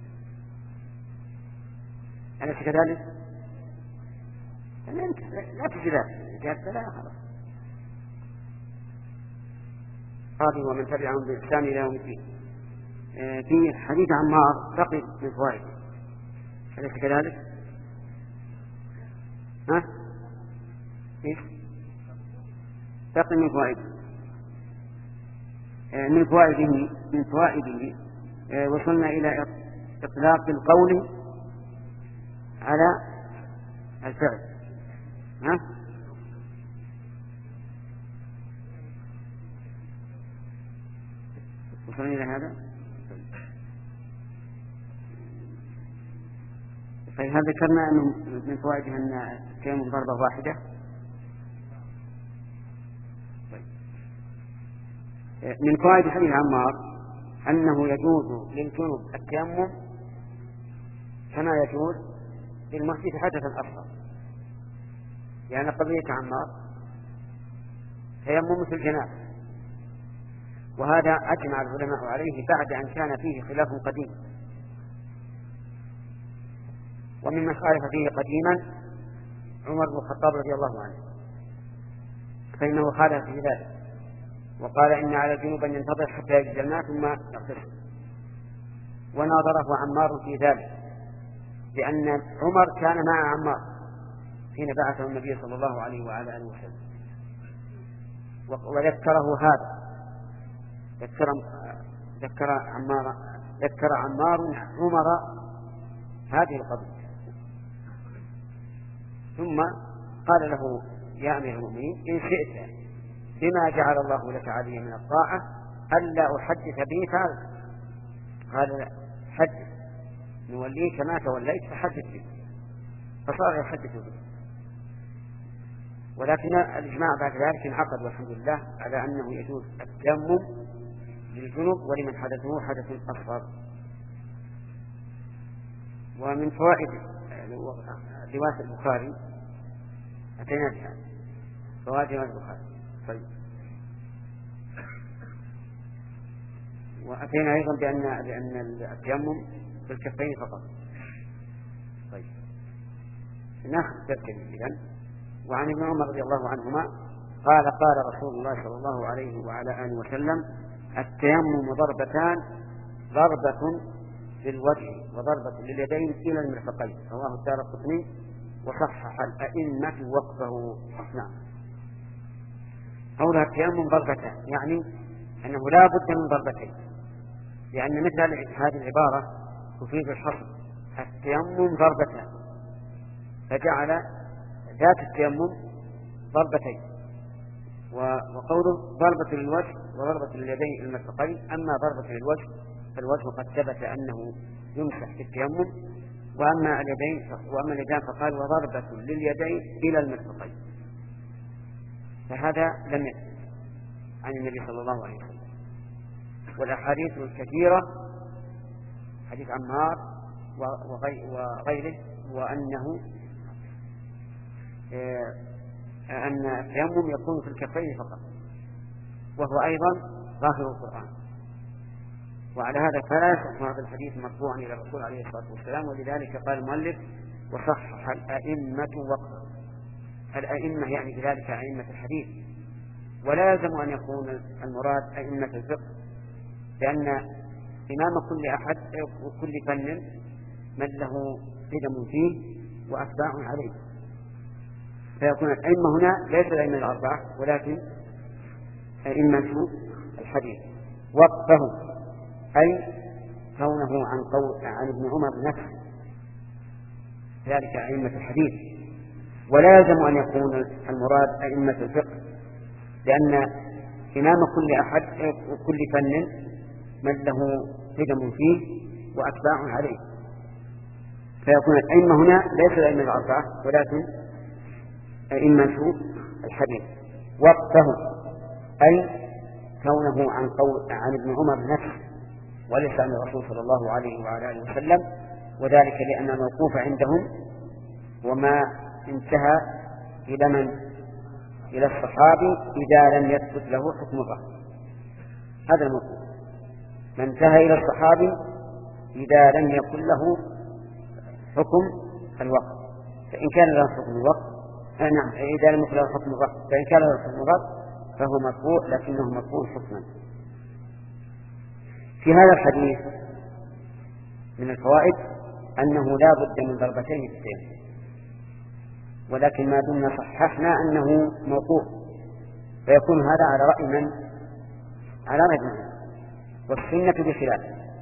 أليس كذلك؟ لا تجلس إذا لا خلاص. هذه ومن تبعهم بإحسان إلى يوم الدين. في حديث عمار بقي من فوائد. أليس كذلك؟ ها؟ إيش؟ بقي من فوائده. من فوائده من فوائده وصلنا إلى إطلاق القول على الفعل. ها؟ وصلنا إلى هذا. طيب هل ذكرنا أنه من فوائده أن التيمم ضربة واحدة؟ من فوائد حديث عمار أنه يجوز للجنوب التيمم كما يجوز للمحدث حدثا أصغر. يعني قضية عمار تيمم مثل الجنابة، وهذا أجمع العلماء عليه بعد أن كان فيه خلاف قديم. وممن خالف فيه قديما عمر بن الخطاب رضي الله عنه، فإنه خالف في ذلك وقال إن على الجنوب أن ينتظر حتى يجد الماء ثم يغتسل. وناظره عمار في ذلك لأن عمر كان مع عمار حين بعثه النبي صلى الله عليه وعلى آله وسلم، وذكره هذا ذكر ذكر عمار ذكر عمار عمر هذه القضية، ثم قال له يا أمير المؤمنين إن شئت بما جعل الله لك علي من الطاعة ألا أحدث به فعل. قال لا حدث نوليك ما توليت فحدث به، فصار يحدث به. ولكن الإجماع بعد ذلك انعقد والحمد لله على أنه يجوز التيمم للجنوب ولمن حدثه حدث أصغر. ومن فوائد رواية البخاري أتينا بها فوائد رواية البخاري. طيب وأتينا أيضا بأن بأن التيمم في الكفين فقط. طيب ناخذ التذكير إذن. وعن ابن عمر رضي الله عنهما قال قال رسول الله صلى الله عليه وعلى آله وسلم التيمم ضربتان، ضربة للوجه وضربة لليدين إلى المرفقين. رواه الدارقطني وصحح الأئمة وقفه. نعم. قولها التيمم ضربتان يعني أنه لا بد من ضربتين، لأن مثل هذه العبارة تفيد الحصر. التيمم ضربتان فجعل ذات التيمم ضربتين، وقوله ضربة للوجه وضربة لليدين المرفقين. أما ضربة للوجه فالوجه قد ثبت أنه يمسح في التيمم، وأما اليدين وأما اليدين فقال وضربة لليدين إلى المرفقين، فهذا لم يثبت عن النبي صلى الله عليه وسلم. والأحاديث الكثيرة حديث عمار وغيره وأنه أن التيمم يكون في الكفين فقط، وهو أيضا ظاهر القرآن. وعلى هذا فلا يصح هذا الحديث مرفوعا إلى الرسول عليه الصلاة والسلام، ولذلك قال المؤلف وصحح الأئمة وقت الأئمة يعني بذلك أئمة الحديث، ولا يلزم أن يكون المراد أئمة الفقه، لأن إمام كل أحد وكل فن من له قدم فيه وأتباع عليه، فيكون الأئمة هنا ليس الأئمة الأربعة ولكن أئمة الحديث. وقفه أي كونه عن قول عن ابن عمر نفسه، ذلك أئمة الحديث. ولا يلزم أن يكون المراد أئمة الفقه، لأن إمام كل أحد وكل فن من له قدم فيه وأتباع عليه، فيكون الأئمة هنا ليس الأئمة الأربعة ولكن أئمة الحديث. وقفه أي كونه عن قول عن ابن عمر نفسه وليس عن الرسول صلى الله عليه وعلى آله وسلم، وذلك لأن الموقوف عندهم وما انتهى إلى من إلى الصحابي إذا لم يثبت له حكم الرفع. هذا الموقوف من انتهى إلى الصحابي إذا لم يكن له حكم الوقت، فإن كان له حكم الوقت آه نعم إذا لم يكن له حكم الوقت فإن كان له حكم الوقت فهو مرفوع، لكنه مرفوع حكما. في هذا الحديث من الفوائد أنه لا بد من ضربتين في التيمم، ولكن ما دمنا صححنا أنه موقوف فيكون هذا على رأي من على رأي من والسنة بخلاف،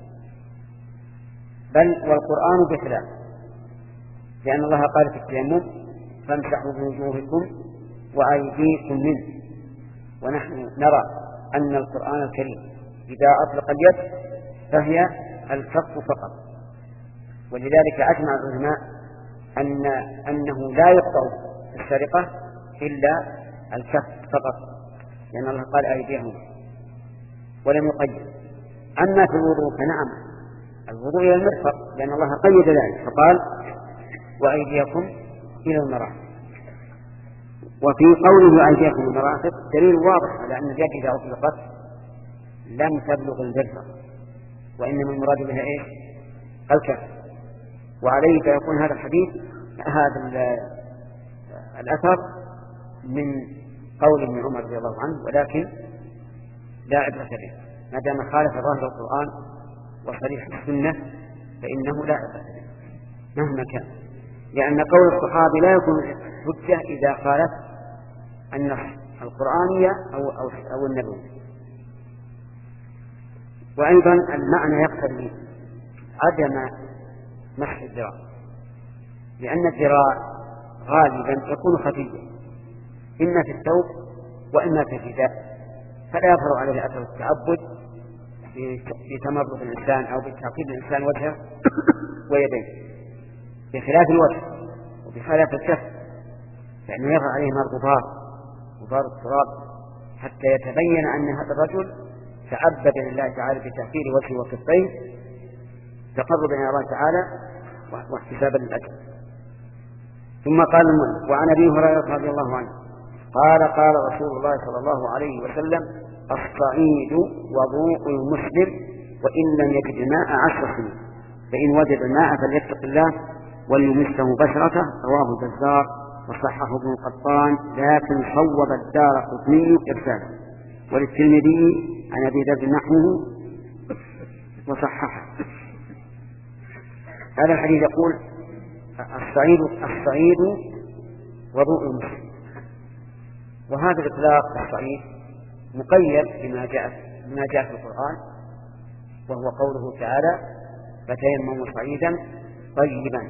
بل والقرآن بخلاف، لأن الله قال في التيمم فامسحوا بوجوهكم وأيديكم منه، ونحن نرى أن القرآن الكريم إذا أطلق اليد فهي الكف فقط، ولذلك أجمع العلماء أن أنه لا يقطع السرقة إلا الكف فقط، لأن الله قال أيديهم ولم يقيد. أما في الوضوء فنعم الوضوء إلى المرفق، لأن الله قيد ذلك فقال وأيديكم إلى المرافق. وفي قوله أيديكم إلى المرافق دليل واضح على أن اليد إذا أطلقت لم تبلغ المرفق، وإنما المراد بها إيش؟ الكف. وعليه فيكون هذا الحديث هذا الأثر من قول ابن عمر رضي الله عنه، ولكن لا عبرة به ما دام خالف ظاهر القرآن وصريح السنة فإنه لا عبرة به مهما كان، لأن قول الصحابي لا يكون حجة إذا خالف النص القرآنية أو, أو, أو النبوي. وأيضا المعنى يقتضي عدم مسح الذراع، لأن الذراع غالبا يكون خفيا إما في الثوب وإما في الرداء، فلا يظهر عليه أثر التعبد في تمرد الإنسان أو بتعقيد الإنسان وجهه ويديه، بخلاف الوجه وبخلاف الكف فإنه يظهر عليه الغبار غبار التراب حتى يتبين أن هذا الرجل تعبد لله تعالى بتأثير وجهه وكفيه تقربا إلى الله تعالى واحتسابا للأجر. ثم قال المؤلف وعن أبي هريرة رضي الله عنه قال قال رسول الله صلى الله عليه وسلم الصعيد وضوء المسلم وإن لم يجد ماء عشر سنين، فإن وجد الماء فليتق الله وليمسه بشرته. رواه البزار وصححه ابن القطان لكن صوب الدارقطني إرساله، وللترمذي عن أبي ذر نحوه وصححه. هذا الحديث يقول الصعيد الصعيد وضوء المسلم، وهذا الإطلاق الصعيد مقيد بما جاء بما جاء في القرآن، وهو قوله تعالى فتيمموا صعيدا طيبا.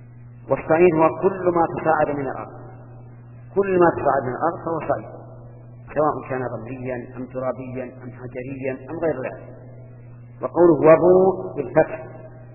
والصعيد هو كل ما تصاعد من الأرض، كل ما تصاعد من الأرض فهو صعيد، سواء كان رمليا أم ترابيا أم حجريا أم غير ذلك. وقوله وضوء بالفتح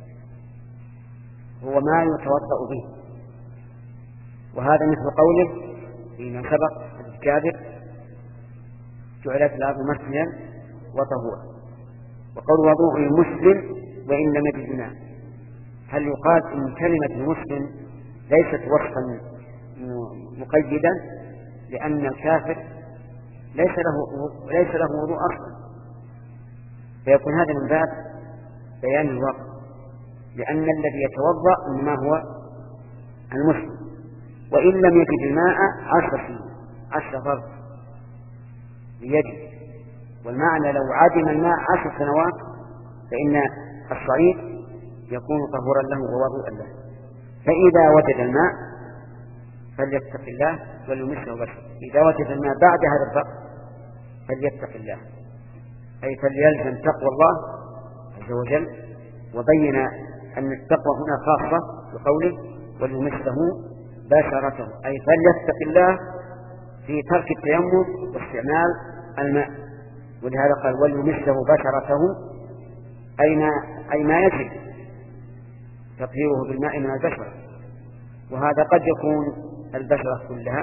هو ما يتوضأ به، وهذا مثل قوله فيما سبق الكاذب جعلت الأرض مسجدا وطهورا. وقول وضوء المسلم وإن لم يجد ماء، هل يقال إن كلمة المسلم ليست وصفا مقيدا لأن الكافر ليس له ليس له وضوء أصلا، فيكون هذا من باب بيان الوقت، لأن الذي يتوضأ إنما هو المسلم. وإن لم يجد الماء عشر سنين عشر فرض بيده، والمعنى لو عدم الماء عشر سنوات فإن الصعيد يكون طهورا له ووضوءا له. فإذا وجد الماء فليتق الله وليمسه بشره، إذا وجد الماء بعد هذا الوقت فليتق الله، أي فليلزم تقوى الله عز وجل. وبين أن التقوى هنا خاصة بقوله وليمسه بشرته، أي فليتق الله في ترك التيمم واستعمال الماء، ولهذا قال وليمسه بشرته أي ما, أي ما يجب تطهيره بالماء من البشرة. وهذا قد يكون البشرة كلها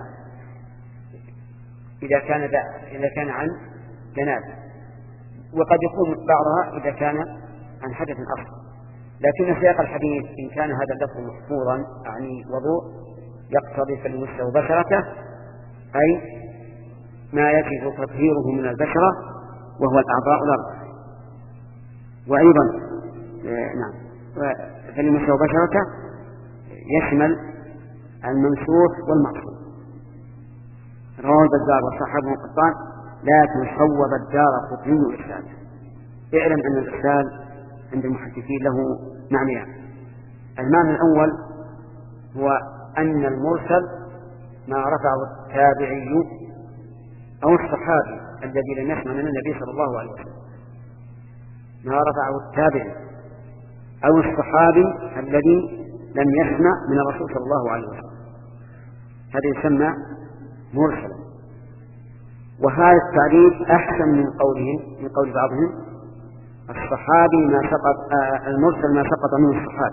إذا كان إذا كان عن جنابة، وقد يكون بعضها إذا كان عن حدث أصغر. لكن سياق الحديث إن كان هذا اللفظ محفوظا يعني وضوء يقتضي فليمسه بشرته، أي ما يجب تطهيره من البشرة وهو الأعضاء الأربعة. وأيضا نعم فليمسه بشرته يشمل الممسوح والمقصود. رواه البزار وصححه القطان لكن صوب الدارقطني إرساله. اعلم أن الإرسال عند المحدثين له معنيان. المعنى الأول هو أن المرسل ما رفعه التابعي أو الصحابي الذي لم يسمع من النبي صلى الله عليه وسلم، ما رفعه التابعي أو الصحابي الذي لم يسمع من الرسول صلى الله عليه وسلم، هذا يسمى مرسلا. وهذا التعريف أحسن من قولهم من قول بعضهم الصحابي ما سقط آه المرسل ما سقط منه الصحابي،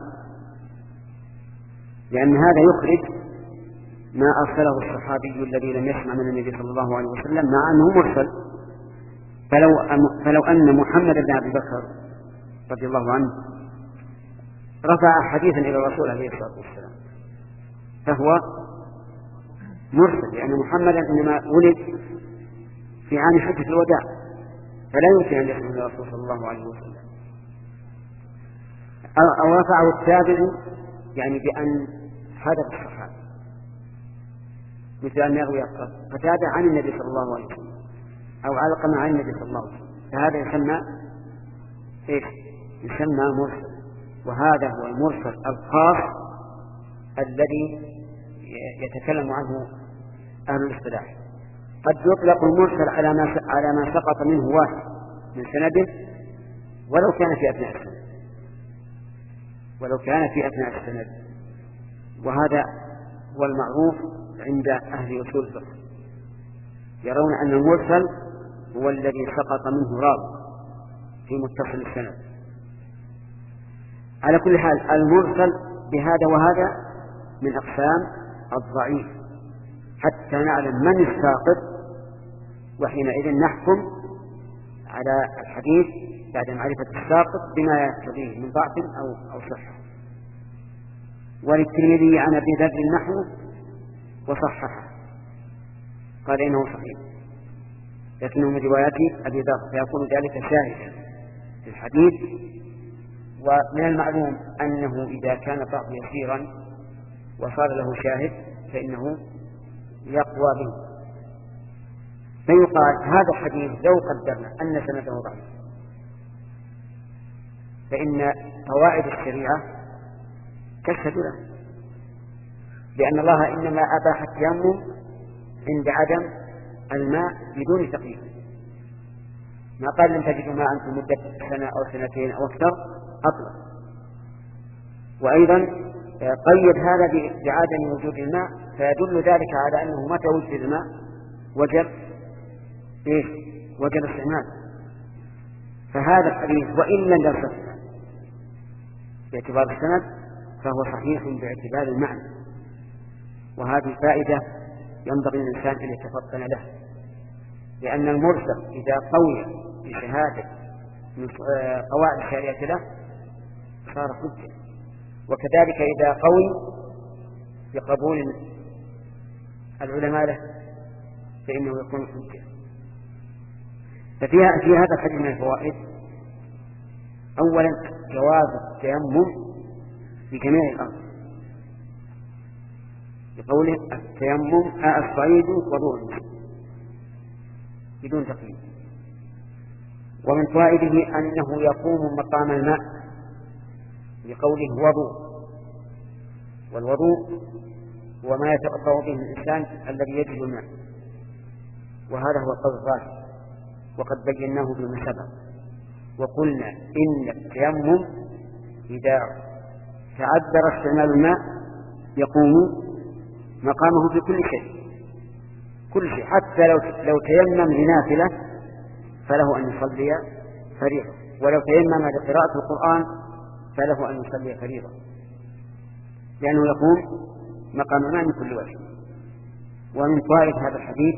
لأن هذا يخرج ما أرسله الصحابي الذي لم يسمع من النبي صلى الله عليه وسلم مع أنه مرسل. فلو, فلو أن محمد بن أبي بكر رضي الله عنه رفع حديثا إلى الرسول عليه الصلاة والسلام فهو مرسل، لأن محمدا إنما ولد في عام حجة الوداع، فلا يمكن أن يسمع من الرسول صلى الله عليه وسلم. أو رفعه التابع يعني بأن حدث الصحابة، مثل أن يروي قتادة عن النبي صلى الله عليه وسلم أو علقمة عن النبي صلى الله عليه وسلم، فهذا يسمى إيش؟ يسمى مرسل. وهذا هو المرسل الخاص الذي يتكلم عنه أهل الاصطلاح. قد يطلق المرسل على ما على ما سقط منه واحد من سنده ولو كان في أثناء السند ولو كان في أثناء السند وهذا هو المعروف عند أهل أصول الفقه، يرون أن المرسل هو الذي سقط منه راوي في متصل السند. على كل حال المرسل بهذا وهذا من أقسام الضعيف حتى نعلم من الساقط، وحينئذ نحكم على الحديث بعد معرفة الساقط بما يقتضيه من ضعف أو أو صحة. وللترمذي عن أبي ذر النحو وصححه، قال إنه صحيح لكنه من روايات أبي ذر، فيكون ذلك شاهدا في الحديث. ومن المعلوم أنه إذا كان الضعف يسيرا وصار له شاهد فإنه يقوى به. فيقال هذا الحديث لو قدرنا أن سنده ضعيف فإن قواعد الشريعة تشهد له، لأن الله إنما أباح التيمم عند عدم الماء بدون تقييد، ما قال لم تجدوا ماء في مدة سنة أو سنتين أو أكثر أطلق. وأيضا قيد هذا بعدم وجود الماء، فيدل ذلك على أنه متى وجد الماء وجب إيه وجب استعمال. فهذا الحديث وإن لم يصح باعتبار السند فهو صحيح باعتبار المعنى، وهذه فائدة ينبغي للإنسان أن يتفطن له، لأن المرسل إذا قوي بشهادة من قواعد الشريعة له صار حجة، وكذلك إذا قوي بقبول العلماء له فإنه يكون حجة. ففيها في هذا الحديث من الفوائد: أولا جواز التيمم في جميع الأرض، بقوله التيمم الصعيد وضوء بدون تقييد. ومن فوائده أنه يقوم مقام الماء بقوله وضوء، والوضوء هو ما يتوضأ به الإنسان الذي يجد الماء، وهذا هو القول الراجح وقد بيناه بما سبق، وقلنا إن التيمم إذا تعذر استعمال الماء يقوم مقامه في كل شيء كل شيء حتى لو لو تيمم لنافلة فله أن يصلي فريضة، ولو تيمم لقراءة القرآن فله أن يصلي فريضة، لأنه يقوم مقام الماء من كل وجه. ومن فوائد هذا الحديث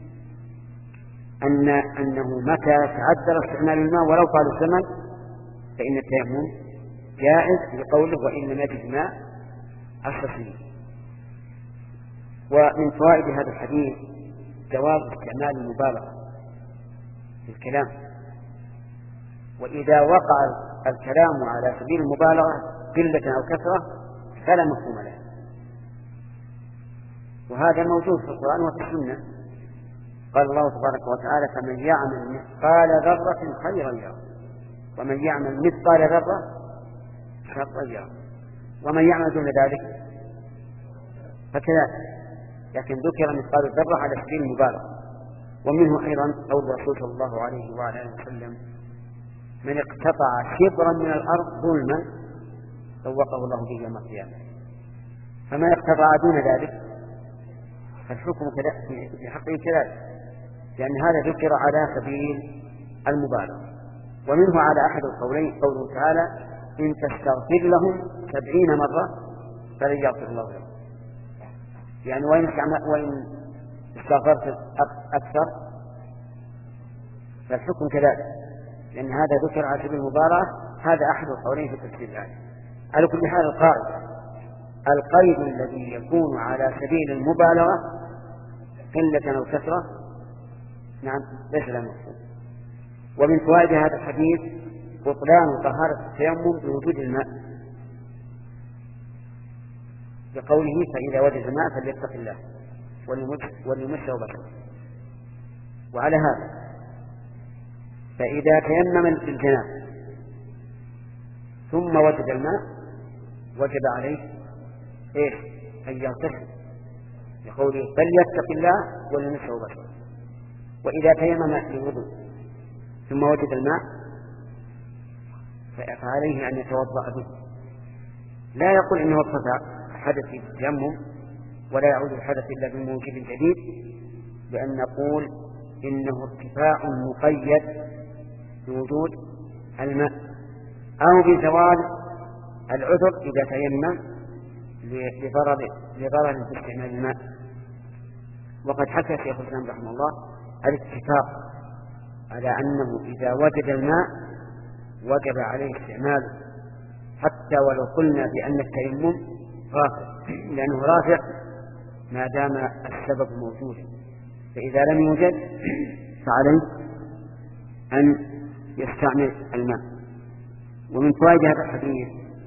أن أنه متى تعذر استعمال الماء ولو طال الزمن فإن التيمم جائز بقوله وإن لم يجد ماء عشر سنين. ومن فوائد هذا الحديث جواز استعمال المبالغة في الكلام، وإذا وقع الكلام على سبيل المبالغة قلة أو كثرة فلا مفهوم له، وهذا موجود في القرآن وفي السنة. قال الله تبارك وتعالى فمن يعمل مثقال ذرة خيرا يره ومن يعمل مثقال ذرة شرا يره ومن يعمل دون ذلك فكذلك، لكن ذكر مثقال الذرة على سبيل المبالغة. ومنه أيضا قول الرسول صلى الله عليه وعلى آله وسلم من اقتطع شبرا من الأرض ظلما طوقه الله به يوم القيامة، فما اقتطع دون ذلك فالحكم في حقه كذلك، لأن هذا ذكر على سبيل المبالغة. ومنه على أحد القولين قوله تعالى إن تستغفر لهم سبعين مرة فلن يغفر الله لهم، يعني وإن وإن استغفرت أكثر فالحكم كذلك، لأن هذا ذكر على سبيل المبالغة. هذا أحد القولين في تفسير الآية. على كل حال القاعدة القيد الذي يكون على سبيل المبالغة قلة أو كثرة نعم ليس له مفهوم. ومن فوائد هذا الحديث بطلان طهارة التيمم بوجود الماء، بقوله فإذا وجد الماء فليتق الله وليمسه بشره. وعلى هذا فإذا تيمم الجناب ثم وجد الماء وجب عليه إيش أن يغتسل، بقوله فليتق الله وليمسه بشره. وإذا تيمم للوضوء ثم وجد الماء فعليه أن يتوضأ به، لا يقول إنه ارتفع حدث في التيمم ولا يعود الحدث إلا بموجب جديد، بأن نقول إنه ارتفاع مقيد بوجود الماء أو بزوال العذر إذا تيمم لضرر لضرر في استعمال الماء. وقد حكى شيخ الإسلام رحمه الله الاتفاق على أنه إذا وجد الماء وجب عليه استعماله، حتى ولو قلنا بأن التيمم رافع، لأنه رافع ما دام السبب موجودا، فإذا لم يوجد فعليه أن يستعمل الماء. ومن فوائد هذا الحديث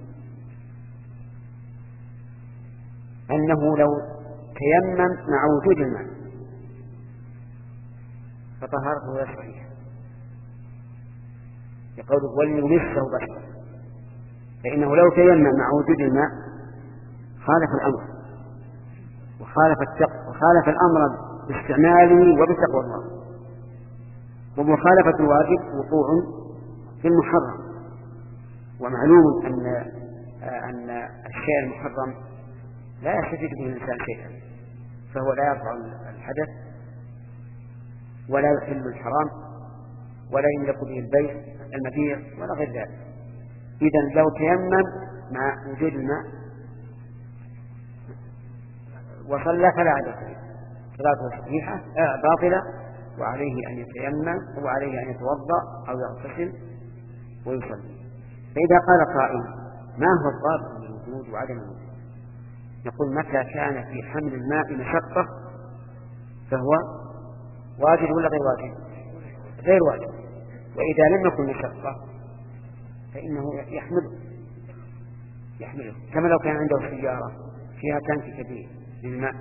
أنه لو تيمم مع وجود الماء فطهارته غير صحيحة، يقول وليمسه بشره، فإنه لو تيمم مع وجود الماء خالف الأمر وخالف التقوى وخالف الأمر باستعماله وبتقوى الله. ومخالفة الواجب وقوع في المحرم، ومعلوم أن أن الشيء المحرم لا يستفيد به الإنسان شيئا، فهو لا يرفع الحدث ولا يحل الحرام ولا يملك به البيع المبيع ولا غير ذلك. إذن لو تيمم مع وجود الماء وصلى فلا عدد صلاته صحيحة باطلة، وعليه أن يتيمم وعليه أن يتوضأ أو يغتسل ويصلي. فإذا قال قائل ما هو الضابط من الوجود وعدم الوجود؟ نقول متى كان في حمل الماء مشقة فهو واجب ولا غير واجب؟ غير واجب. وإذا لم يكن مشقة فإنه يحمله يحمله كما لو كان عنده سيارة فيها تانك كبير للماء،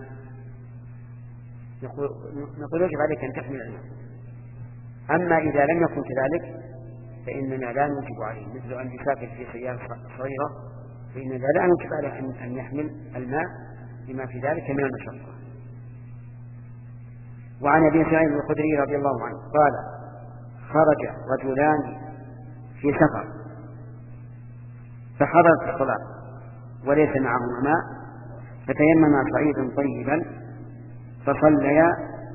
نقول, نقول يجب عليك أن تحمل الماء. أما إذا لم يكن كذلك فإننا لا نوجب عليه، مثل أن يسافر في سيارة صغيرة فإننا لا نوجب عليه أن يحمل الماء لما في ذلك من المشقة. وعن أبي سعيد الخدري رضي الله عنه قال خرج رجلان في سفر فحضرت الصلاة وليس معهما ماء فتيمما صعيدا طيبا فصليا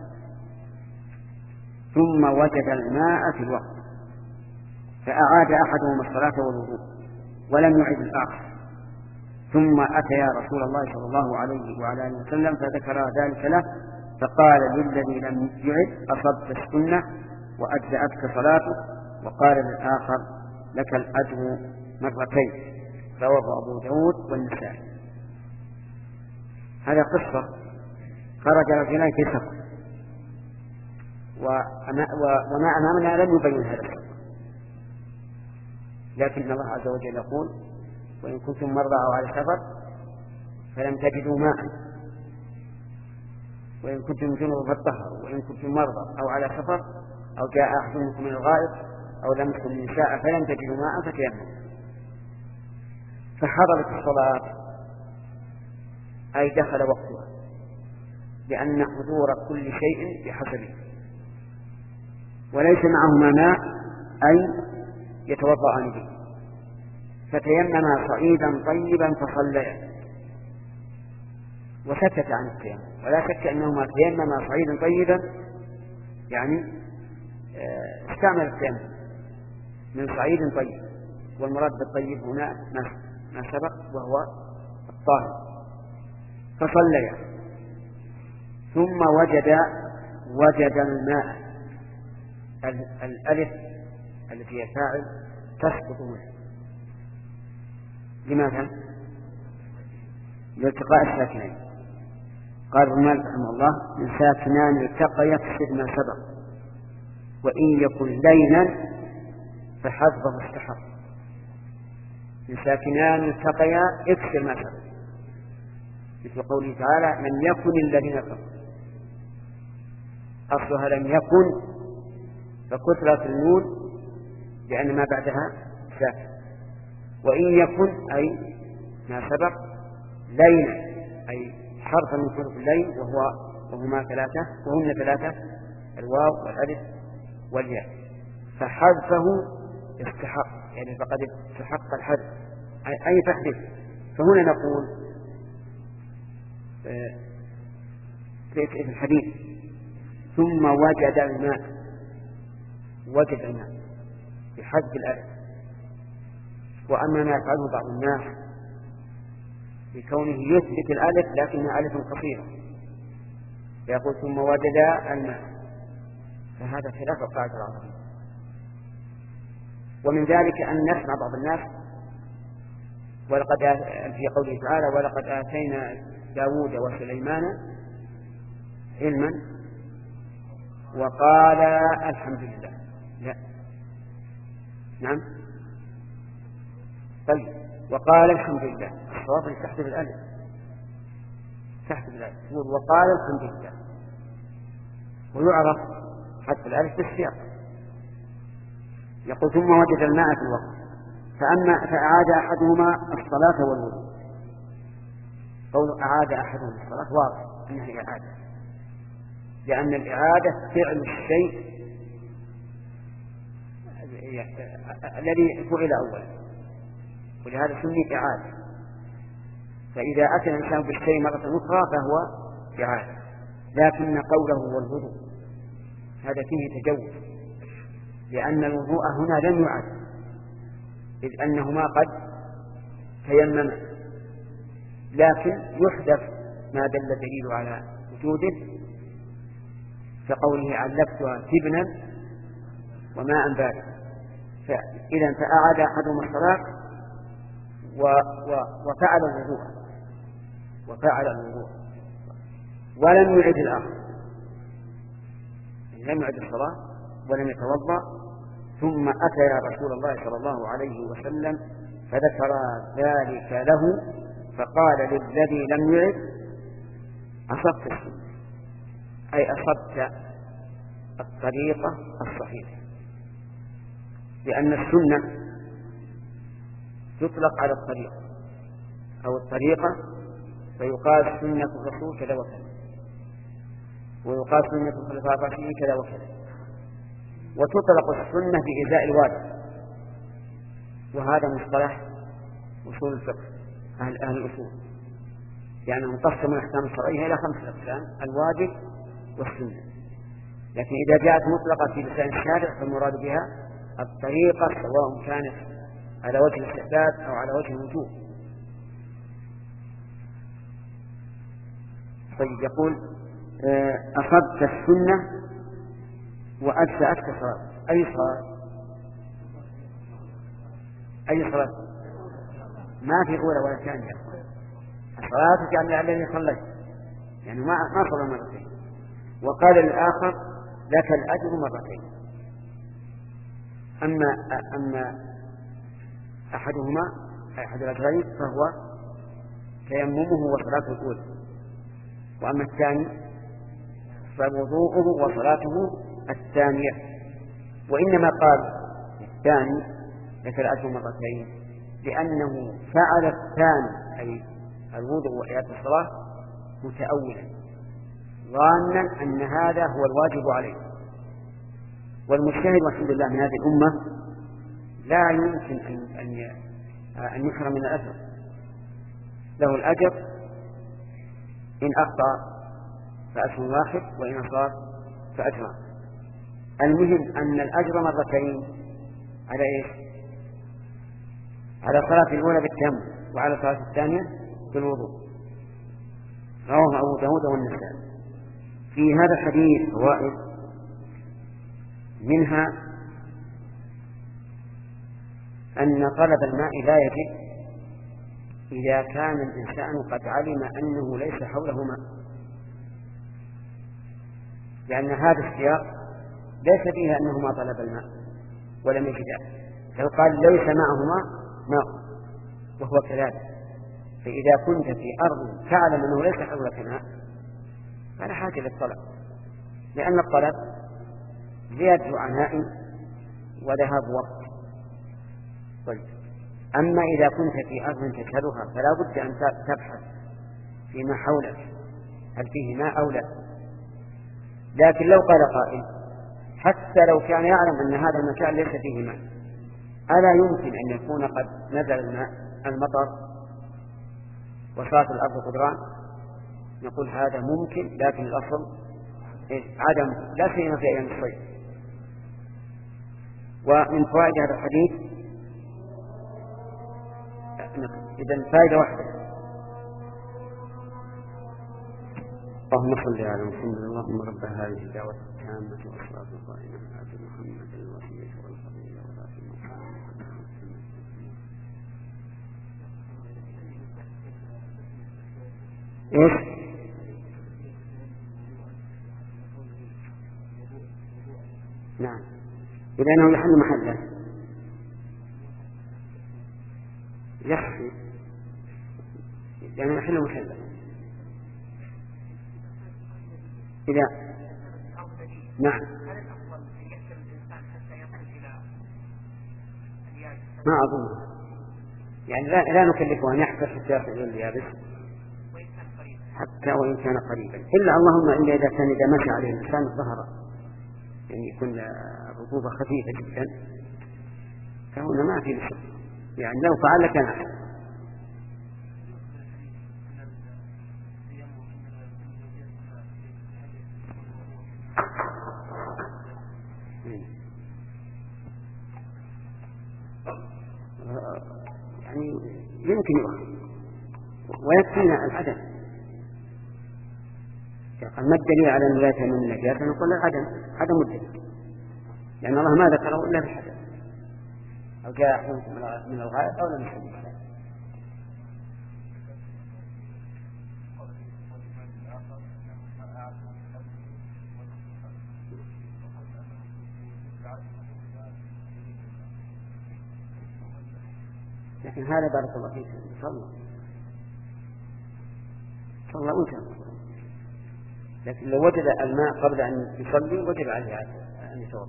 ثم وجد الماء في الوقت فأعاد أحدهما الصلاة والوضوء ولم يعد الآخر، ثم أتيا رسول الله صلى الله عليه وعلى آله وسلم فذكر ذلك له فقال للذي لم يعد أصبت السنة وأجزأتك صلاتك، وقال للآخر لك الأجر مرتين. رواه أبو داود والنسائي. هذا قصة خرج رجلان في سفر وما أمامنا لم يبين هذا السفر، لكن الله عز وجل يقول وإن كنتم مرضى أو على سفر فلم تجدوا ماء وإن كنتم جنبا فاطهروا وإن كنتم مرضى أو على سفر أو جاء أحد منكم من الغائط أو لمستم النساء فلم تجدوا ماء فتيمموا. فحضرت الصلاة أي دخل وقتها، لأن حضور كل شيء بحسبه، وليس معهما ماء أي يتوضأان به، فتيمما صعيدا طيبا فصليا وسكت عن التيمم. ولا شك أنهما تيمما صعيدا طيبا يعني استعمل التيمم من صعيد طيب، والمراد بالطيب هنا ما سبق وهو الطاهر. فصليا ثم وجد وجد الماء، الألف التي هي فاعل تسقط منه. لماذا؟ لالتقاء الساكنين. قال ابن مالك رحمه الله من ساكنان التقى يفسد ما سبق، وإن يكن لينا فحظه استحق. من ساكنان التقيا اكسر ما سبق، مثل قوله تعالى لم يكن الذين كفروا، أصلها لم يكن فكثرت النون لأن ما بعدها ساكن. وإن يكن أي ما سبق لين أي حرف من حروف اللين وهو وهما ثلاثة وهن ثلاثة الواو والألف والياء، فحذفه استحق يعني فقد استحق الحذف أي تحذف. فهنا نقول في الحديث ثم وجد الماء، وجد الماء بحذف الألف. وأما ما يفعله بعض الناس بكونه يثبت الألف لكنها ألف قصيرة فيقول ثم وجد الماء، فهذا خلاف القاعدة العربية. ومن ذلك أن نسمع بعض الناس ولقد في قوله تعالى ولقد آتينا داود وسليمان علما وقال الحمد لله. لا نعم طيب وقال الحمد لله، الصواب تحت الألف تحت الألف تقول وقال الحمد لله، ويعرف حتى الألف بالسياق. يقول ثم وجد الماء في الوقت فأما فأعاد أحدهما الصلاة والوضوء. قول أعاد أحدهما الصلاة واضح أنها إعادة، لأن الإعادة فعل الشيء الذي فعل أولا، ولهذا سمي إعادة. فإذا أتى الإنسان بالشيء مرة أخرى فهو إعادة. لكن قوله والوضوء هذا فيه تجوز، لأن الوضوء هنا لم يعد، إذ أنهما قد تيمما، لكن يحدث ما دل الدليل على وجوده كقوله علقتها تبنا وماء باردا. إذا فأعاد أحدهما الصلاة وفعل الوضوء وفعل الوضوء ولم يعد الآخر، لم يعد الصلاة ولم يتوضأ، ثم أتى رسول الله صلى الله عليه وسلم فذكر ذلك له، فقال للذي لم يعد أصبت السنة، أي أصبت الطريقة الصحيحة، لأن السنة تطلق على الطريقة أو الطريقة، فيقال سنة الرسول كذا وكذا، ويقال سنة الخلفاء الراشدين كذا وكذا، وتطلق السنة بإزاء الواجب، وهذا مصطلح أصول الفقه أهل, أهل الأصول، يعني مقسم الأحكام الشرعية إلى خمسة أقسام: الواجب والسنة. لكن إذا جاءت مطلقة في لسان الشارع فالمراد بها الطريقة، سواء كانت على وجه الاستحباب أو على وجه الوجوب. طيب، يقول أصبت السنة وأجزأتك صلاة. أي صلاة؟ أي صلاة؟ ما في أولى ولا ثانية. الصلاة يعني الذي صليت، يعني ما ما صلى مرتين. وقال للآخر لك الأجر مرتين. أما أما أحدهما أحد الأجرين فهو تيممه وصلاته الأولى، وأما الثاني فوضوءه وصلاته الثانية. وإنما قال الثاني لك الأجر مرتين لأنه فعل الثاني أي الوضوء وإعادة الصلاة متأولا ظانا أن هذا هو الواجب عليه. والمجتهد والحمد لله من هذه الأمة لا يمكن أن أن أن يحرم من الأجر، له الأجر إن أخطأ فأجر واحد وإن أصاب فأجران. المهم أن الأجر مرتين على إيش؟ على الصلاة الأولى بالتيمم وعلى الصلاة الثانية بالوضوء. رواه أبو داود والنسائي. في هذا الحديث فوائد، منها أن طلب الماء لا يجب إذا كان الإنسان قد علم أنه ليس حوله ماء، لأن هذا السياق ليس فيه أنه ما طلب الماء ولم يجده. لو قال ليس معه ماء ماء وهو كذلك، فإذا كنت في أرض تعلم أنه ليس حولك ماء فلا حاجة للطلب، لأن الطلب زيادة عناء وذهاب وقت. طيب، أما إذا كنت في أرض تشهدها فلا بد أن تبحث فيما حولك هل فيه ماء أو لا. لكن لو قال قائل حتى لو كان يعلم أن هذا المكان ليس فيه ماء، ألا يمكن أن يكون قد نزل الماء المطر وصارت الأرض خضراء؟ نقول هذا ممكن، لكن الأصل عدم، لا سيما في أيام الصيف. ومن فوائد هذا الحديث إذن فائدة واحدة. اللهم صل على محمد اللهم رب هذه الدعوة التامة والصلاة القائمة آت محمد الوسيلة والفضيلة ولا إيش؟ نعم، لأنه يحل محله يخفي، لأنه يحل محله إذا نعم. ما أظن يعني لا, لا نكلفه أن يحفر حتى يصل إلى اليابس حتى وإن كان قريبا، إلا اللهم إلا إذا كان إذا مشى عليه الإنسان ظهر يعني يكون رطوبة خفيفة جدا فهنا ما في مشكلة، يعني لو فعل كان أحسن. يمكن يؤخذ ويكفينا العدم. قال ما الدليل على أن لا يتيمم من نجاسة؟ نقول العدم، عدم الدليل، لأن الله ما ذكره إلا في الحدث أو جاء من الغائط أو لم يحدث. لكن هذا بارك الله فيك صلى صلى وانتهى، لكن لو وجد الماء قبل أن يصلي وجب عليه أن يتوضأ.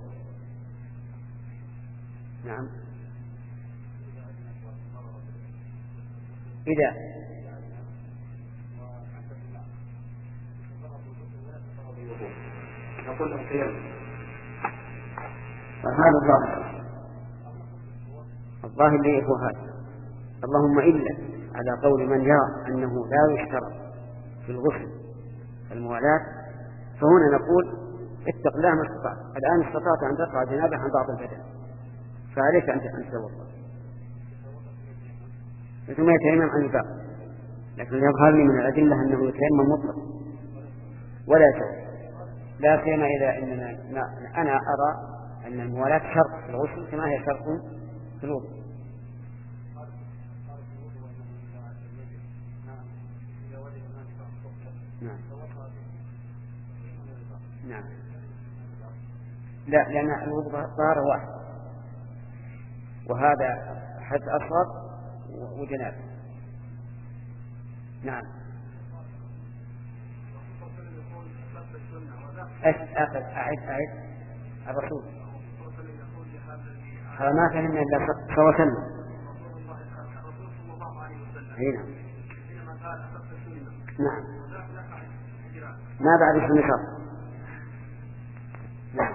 نعم. إذا نقول هذا الظاهر، الظاهر ليه هو هذا، اللهم إلا على قول من يرى أنه لا يشترط في الغسل الموالاة، فهنا نقول اتق الله ما استطعت. الآن استطعت أن ترفع جنابه عن بعض البدن، فعليك أن تتوضأ ثم يتيمم عن الباقي. لكن يظهر لي من الأدلة أنه يتيمم مطلق ولا شيء، لا سيما إذا إننا أنا أرى أن الموالاة شرط في الغسل كما هي شرط في الوضوء. نعم. نعم. لا، لأن الوضوء طهارة واحد، وهذا حدث أصغر وجناب. نعم. أخذ أعد أعد الرسول هذا ما فهمنا إلا صلى الله عليه وسلم. هنا. نعم. ما بعد النشاط. نعم.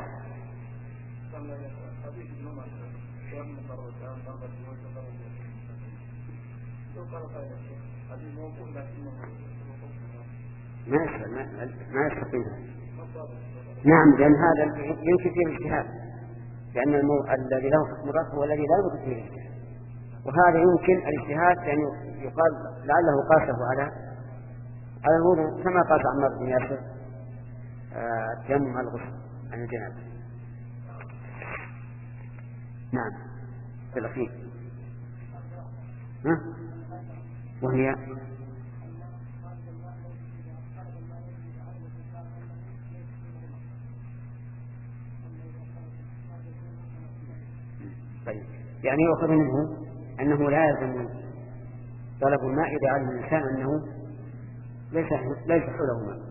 ما يستطيع ما يستطيع. نعم، لأن هذا يمكن فيه الاجتهاد، لأن المو... الذي له حكم الرفع هو الذي لا يمكن فيه الاجتهاد، وهذا يمكن الاجتهاد لأن يعني يقال لعله قاسه على على الوضوء كما قاس عمار بن ياسر التيمم على الغسل عن الجنابة. نعم. في الأخير ها؟ وهي طيب، يعني يؤخذ منه أنه لا يلزم طلب الماء إذا علم الإنسان أنه ليس ليس حوله ماء.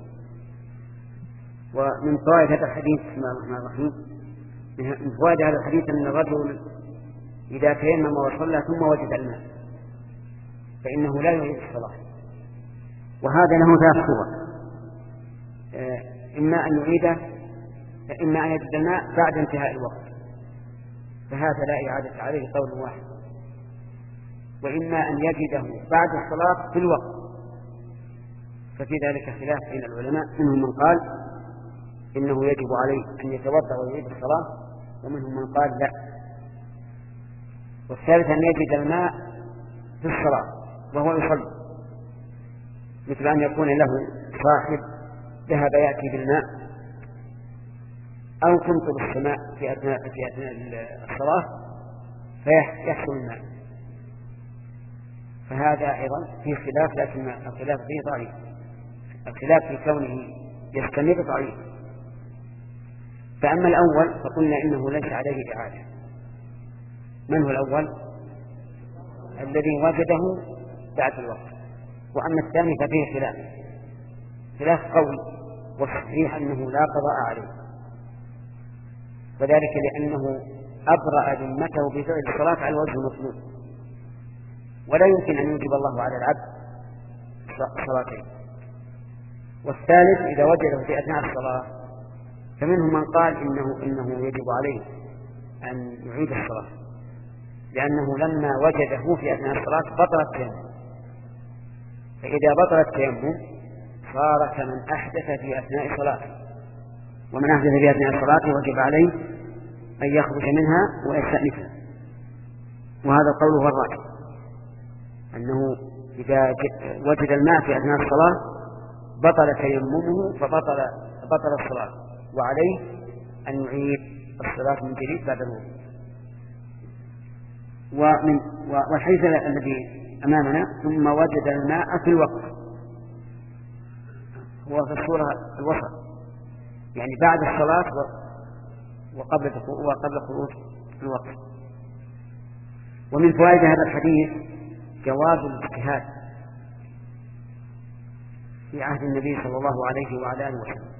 ومن فوائد هذا الحديث بسم الله الرحمن الرحيم، من فوائد هذا الحديث أن الرجل إذا تيمم وصلى ثم وجد الماء فإنه لا يعيد الصلاة، وهذا له ثلاث صور، إما أن يعيده إما أن يجد الماء بعد انتهاء الوقت فهذا لا إعادة عليه قول واحد، وإما أن يجده بعد الصلاة في الوقت، ففي ذلك خلاف بين العلماء، منهم من قال إنه يجب عليه أن يتوضأ ويعيد الصلاة، ومنهم من قال لا. والثالث أن يجد الماء في الصلاة وهو يصلي، مثل أن يكون له صاحب ذهب يأتي بالماء أو تمطر السماء في أثناء في أثناء الصلاة فيحصل الماء، فهذا أيضا فيه خلاف، لكن الخلاف فيه ضعيف، الخلاف في كونه يستمر ضعيف. فأما الأول فقلنا إنه ليس عليه إعادة. من هو الأول؟ الذي وجده بعد الوقت. وأما الثاني ففيه خلاف خلاف قوي، والصحيح أنه لا قضاء عليه، وذلك لأنه أبرأ ذمته بفعل الصلاة على الوجه المطلوب، ولا يمكن أن يوجب الله على العبد صلاتين. والثالث إذا وجده في أثناء الصلاة فمنهم من قال إنه, إنه يجب عليه أن يعيد الصلاة، لأنه لما وجده في أثناء الصلاة بطل التيمم، فإذا بطل التيمم صار كمن أحدث في أثناء صلاته، ومن أحدث في أثناء صلاته وجب عليه أن يخرج منها ويستأنفها، وهذا القول هو الراجح. أنه إذا وجد الماء في أثناء الصلاة بطل تيممه فبطل بطل الصلاة، وعليه أن يعيد الصلاة من جديد بعد الوضوء. ومن والحديث الذي أمامنا ثم وجد الماء في الوقت هو في الصورة الوسط، يعني بعد الصلاة وقبل وقبل خروج الوقت. ومن فوائد هذا الحديث جواز الاجتهاد في عهد النبي صلى الله عليه وعلى آله وسلم،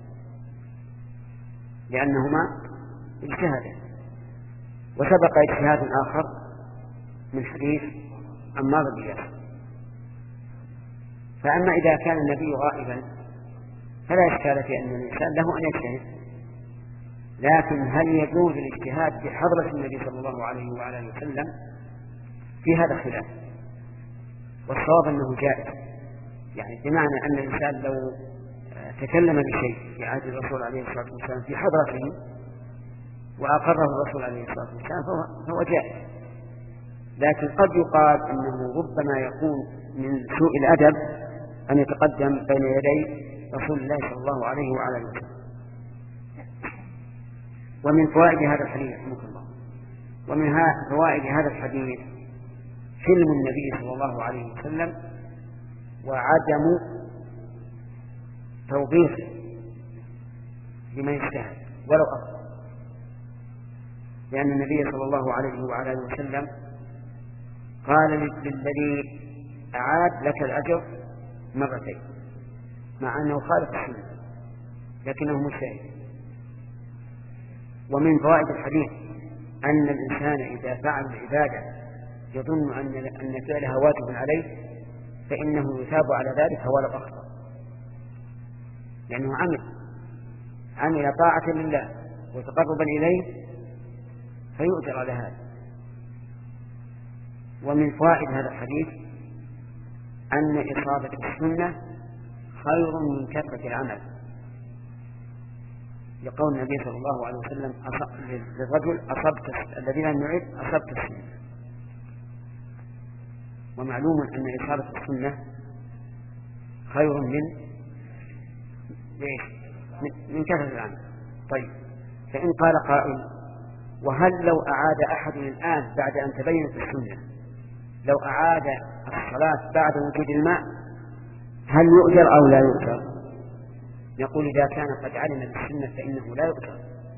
لأنهما اجتهادا. وسبق اجتهاد آخر من حديث عمار بن ياسر. فأما إذا كان النبي غائبا فلا إشكال في أن الإنسان له أن يجتهد، لكن هل يجوز الاجتهاد بحضرة النبي صلى الله عليه وعلى آله وسلم؟ في هذا خلاف، والصواب أنه جائز، يعني بمعنى أن الإنسان لو تكلم بشيء في عهد الرسول عليه الصلاة والسلام في حضرته وأقره الرسول عليه الصلاة والسلام فهو جائز. لكن قد يقال أنه ربما يكون من سوء الأدب أن يتقدم بين يدي رسول الله صلى الله عليه وعلى آله وسلم. ومن فوائد هذا الحديث رحمه الله ومن فوائد هذا الحديث حلم النبي صلى الله عليه وسلم وعدم توبيخه لمن اجتهد ولو أخطأ، لأن النبي صلى الله عليه وعلى آله وسلم قال للذي أعاد لك الأجر مرتين، مع أنه خالف السنة لكنه مجتهد. ومن فوائد الحديث أن الإنسان إذا فعل العبادة يظن أن أن فعلها واجب عليه فإنه يثاب على ذلك ولو أخطأ، لأنه عمل عمل طاعة لله وتقربا إليه فيؤجر على هذا. ومن فوائد هذا الحديث أن إصابة السنة خير من كثرة العمل، لقول النبي صلى الله عليه وسلم للرجل أصبت الذين لم يعد أصبت السنة. ومعلوم أن إصابة السنة خير من من كثرة العمل. طيب، فإن قال قائل وهل لو أعاد أحد الآن بعد أن تبينت السنة لو أعاد الصلاة بعد وجود الماء هل يؤجر أو لا يؤجر؟ يقول إذا كان قد علم بالسنة فإنه لا يؤجر،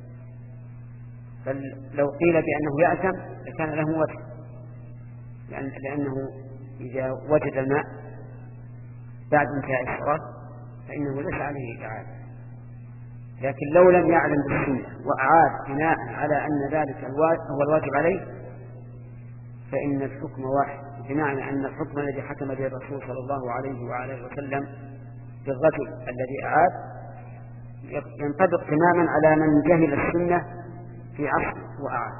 بل لو قيل بأنه يأثم لكان له وجه، لأن لأنه إذا وجد الماء بعد انتهاء الصلاة فإنه ليس عليه إعادة. لكن لو لم يعلم بالسنة وأعاد بناء على أن ذلك هو الواجب عليه فإن الحكم واحد، بمعنى أن الحكم الذي حكم به الرسول صلى الله عليه وعلى وسلم بالرجل الذي أعاد ينطبق تماما على من جهل السنة في عصر وأعاد.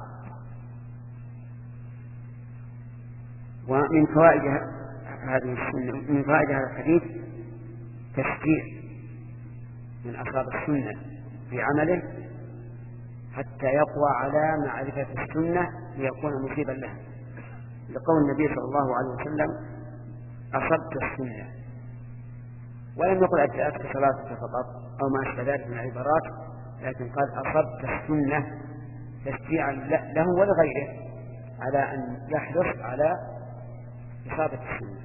ومن فوائد هذه السنة من فوائد هذا الحديث تشجيع من أصحاب السنة في عمله حتى يقوى على معرفة السنة ليكون مصيبا لها، لقول النبي صلى الله عليه وسلم أصبت السنة، ولم يقل أجزأتك صلاتك فقط أو ما أشبه ذلك من العبارات، لكن قال أصبت السنة تشجيعا له ولغيره على أن يحرص على إصابة السنة.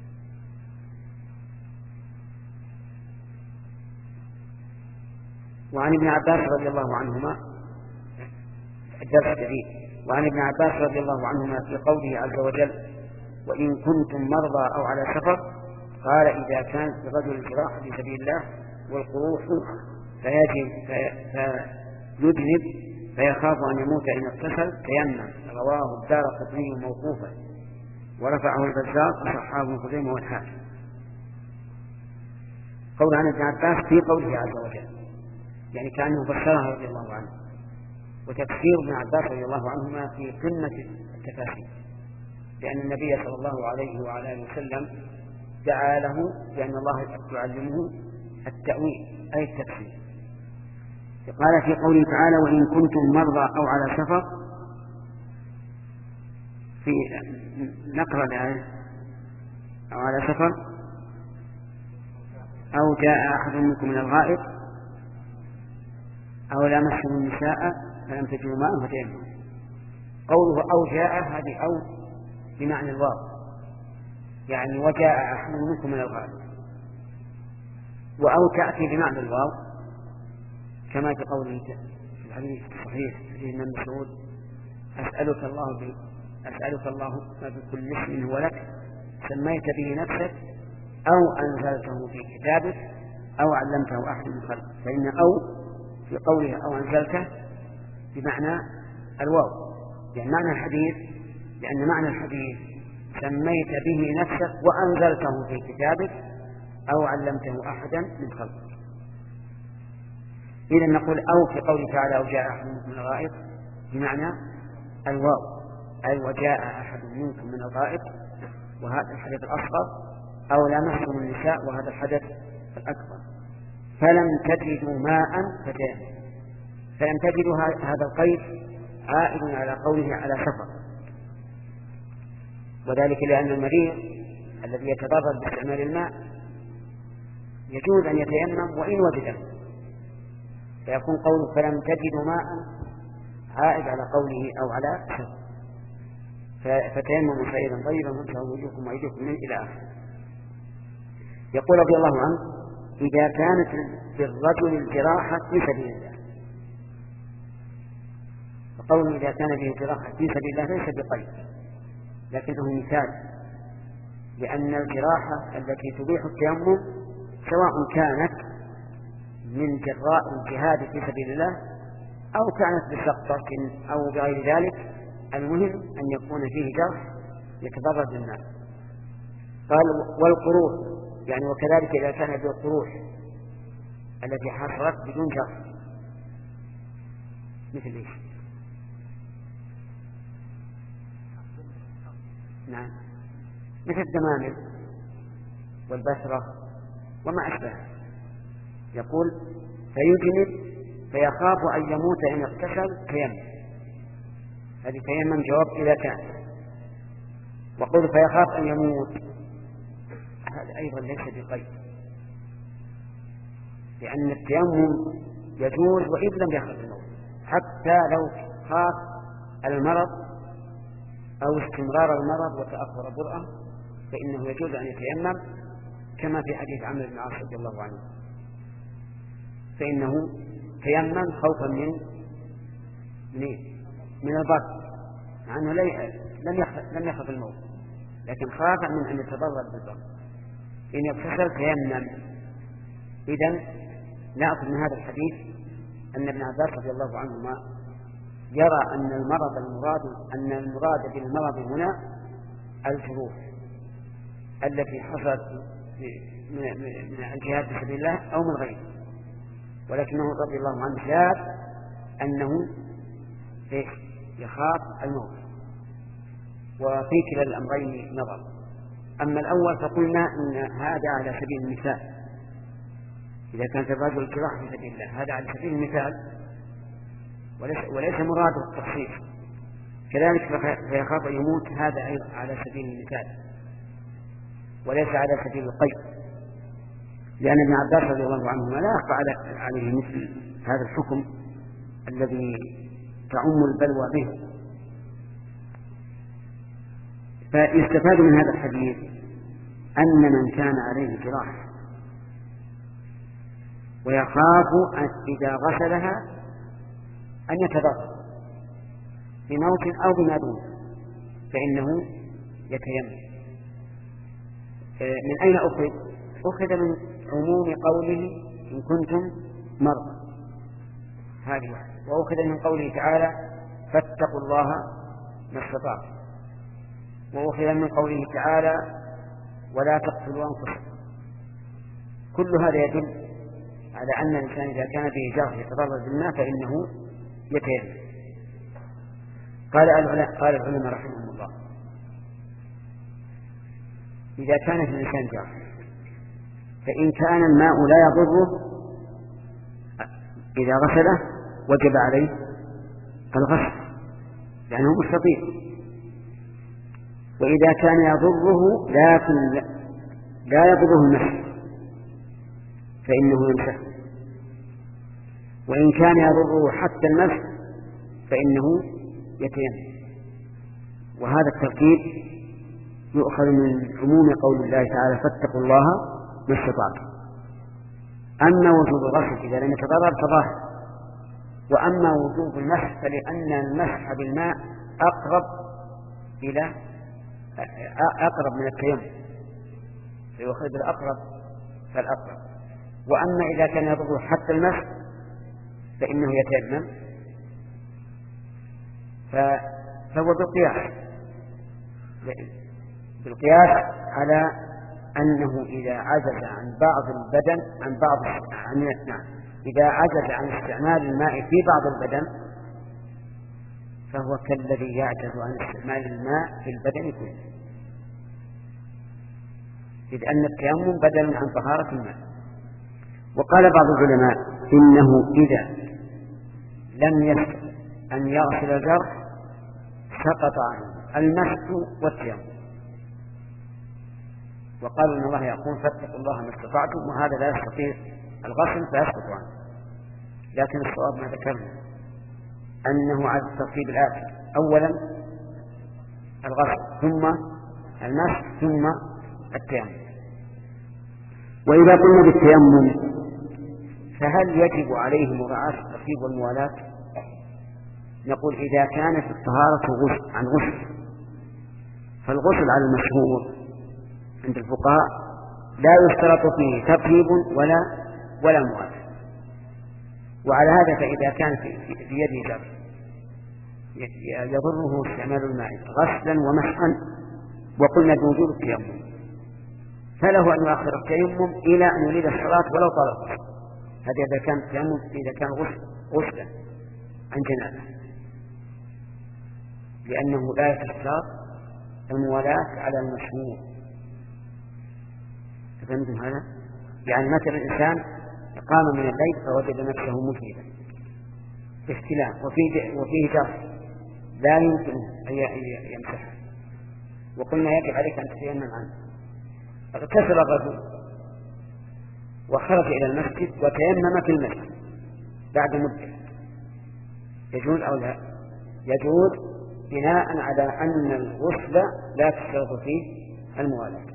وعن ابن عباس رضي الله عنهما الدرس الجديد وعن ابن عباس رضي الله عنهما في قوله عز وجل وإن كنتم مرضى أو على سفر قال إذا كانت الرجل الجراح في سبيل الله والقروح فيجنب فيخاف أن يموت إن اغتسل تيمم. رواه الدارقطني موقوفا ورفعه البزار وصححه ابن خزيمة والحاكم. قول عن ابن عباس في قوله عز وجل يعني كأنه فسرها رضي الله عنه، وتفسير ابن عباس رضي الله عنهما في قمة التفاسير، لأن النبي صلى الله عليه وعلى آله وسلم دعا له بأن الله يعلمه التأويل أي التفسير. قال في قوله تعالى وإن كنتم مرضى أو على سفر في نقرأ الآية أو على سفر أو جاء أحد منكم من الغائط أو لامستم النساء فلم تجدوا ماء فتيمموا. قوله أو جاء هذه أو بمعنى الواو، يعني وجاء أحد منكم من الغائط، وأو تأتي بمعنى الواو كما في قوله في الحديث الصحيح حديث ابن مسعود: أسألك الله ب... أسألك الله بكل اسم هو لك سميت به نفسك أو أنزلته في كتابك أو علمته أحد من خلقك. فإن أو في قوله أو أنزلته بمعنى الواو، يعني معنى الحديث، لأن معنى الحديث سميت به نفسك وأنزلته في كتابك أو علمته أحدا من خلقك. إذا نقول أو في قوله تعالى: أو جاء أحد منكم من الغائط بمعنى الواو، أي وجاء أحد منكم من الغائط وهذا الحدث الأصغر، أو لامستم النساء وهذا الحدث الأكبر، فلم تجدوا ماء فتيمموا. فلم تجدوا هذا القيد عائد على قوله على سفر، وذلك لأن المريض الذي يتضرر باستعمال الماء يجوز أن يتيمم وإن وجده، فيكون قوله فلم تجدوا ماء عائد على قوله أو على سفر. فتيمموا سعيدا طيبا وامسحوا وجوهكم وأيديكم منه إلى آخره. يقول رضي الله عنه: إذا كانت للرجل الجراحة في سبيل الله. فقوله إذا كان به جراحة في سبيل الله ليس بقيد، لكنه مثال، لأن الجراحة التي تبيح التيمم سواء كانت من جراء الجهاد في سبيل الله أو كانت بسقطة أو بغير ذلك، المهم أن يكون فيه جرح يتضرر بالناس. قال: والقروح، يعني وكذلك إذا كان به القروح التي حصلت بدون جرح، مثل إيش؟ نعم، مثل الدمامل والبشرة وما أشبهها. يقول: فيجنب فيخاف أن يموت إن اغتسل تيمم. هذه تيمم جواب إذا كان. وقل فيخاف أن يموت، هذا أيضا ليس بقيد، لأن التيمم يجوز وإن لم يخف الموت، حتى لو خاف المرض أو استمرار المرض وتأخر برأة فإنه يجوز أن يتيمم، كما في حديث عمرو بن العاص رضي الله عنه، فإنه تيمم خوفا من من من البرد، مع أنه لم يخف لم يخف الموت، لكن خاف من أن يتضرر بالبرد. إن يغتسل تيمم. إذن نأخذ من هذا الحديث أن ابن عباس رضي الله عنهما يرى أن المرض المراد أن المراد بالمرض هنا الجروح التي حصلت من الجهاد في سبيل الله أو من غيره، ولكنه رضي الله عنه زاد أنه يخاف الموت. وفي كلا الأمرين نظر. أما الأول فقلنا أن هذا على سبيل المثال، إذا كانت الرجل الجراح في سبيل الله هذا على سبيل المثال وليس, وليس مراده التخصيص. كذلك فيخاف أن يموت هذا على سبيل المثال وليس على سبيل القيد، لأن ابن عباس رضي الله عنهما لا يخفى عليه مثل هذا الحكم الذي تعم البلوى به. فيستفاد من هذا الحديث أن من كان عليه جراح ويخاف إذا غسلها أن يتضرر بموت أو بما دونه فإنه يتيمم. من أين أخذ؟ أخذ من عموم قوله إن كنتم مرضى، هذه واحدة. وأخذ من قوله تعالى فاتقوا الله ما استطعتم، وأخذ من قوله تعالى ولا تقتلوا أنفسكم. كل هذا يدل على أن الإنسان إذا كان به جرح يتضرر بالماء فإنه يتيمم. قال العلماء قال العلماء رحمهم الله: إذا كان في الإنسان جرح فإن كان الماء لا يضره إذا غسله وجب عليه الغسل لأنه مستطيع، وإذا كان يضره لكن لا يضره المسح فإنه يمسح، وإن كان يضره حتى المسح فإنه يتيمم. وهذا الترتيب يؤخذ من عموم قول الله تعالى فاتقوا الله ما استطعتم. أما وجوب الغسل إذا لم يتضرر فظاهر، وأما وجوب المسح فلأن المسح بالماء أقرب إلى أقرب من التيمم، فيؤخذ بالأقرب فالأقرب. وأما إذا كان يضره حتى المسح فإنه يتيمم، فهو بالقياس بالقياس على أنه إذا عجز عن بعض البدن عن بعض عن نعم إذا عجز عن استعمال الماء في بعض البدن فهو كالذي يعجز عن استعمال الماء في البدن كله، إذ أن التيمم بدل عن طهارة الماء. وقال بعض العلماء إنه إذا لم يستطع أن يغسل الجرح سقط عنه المسح والتيمم، وقالوا إن الله يقول فاتقوا الله ما استطعتم، وهذا لا يستطيع الغسل فيسقط عنه. لكن الصواب ما ذكرنا أنه على الترتيب الآتي: أولا الغسل ثم المسح ثم التيمم. وإذا قلنا بالتيمم فهل يجب عليه مراعاة الترتيب والموالاة؟ نقول إذا كانت الطهارة غسل عن غسل فالغسل على المشهور عند الفقهاء لا يشترط فيه ترتيب ولا ولا موالاة. وعلى هذا فإذا كان في, في يده جرح يضره استعمال الماء غسلا ومسحا وقلنا بوجوب التيمم، فله أن يؤخر التيمم إلى أن يريد الصلاة ولو طلب. هذا إذا كان التيمم إذا كان غسل غسلا عن جنابه، لأنه لا يتشترط الموالاة على المشهور. فهمتم هذا؟ يعني مثلا الإنسان قام من الليل فوجد نفسه مجهدا باحتلام وفيه وفيه جرح لا يمكن أن يمسحه، وقلنا يجب عليك أن تتيمم عنه. اغتسل الرجل وخرج إلى المسجد وتيمم في المسجد بعد مدة، يجوز أو لا؟ يجوز بناء على أن الغسل لا تشترط فيه الموالاة.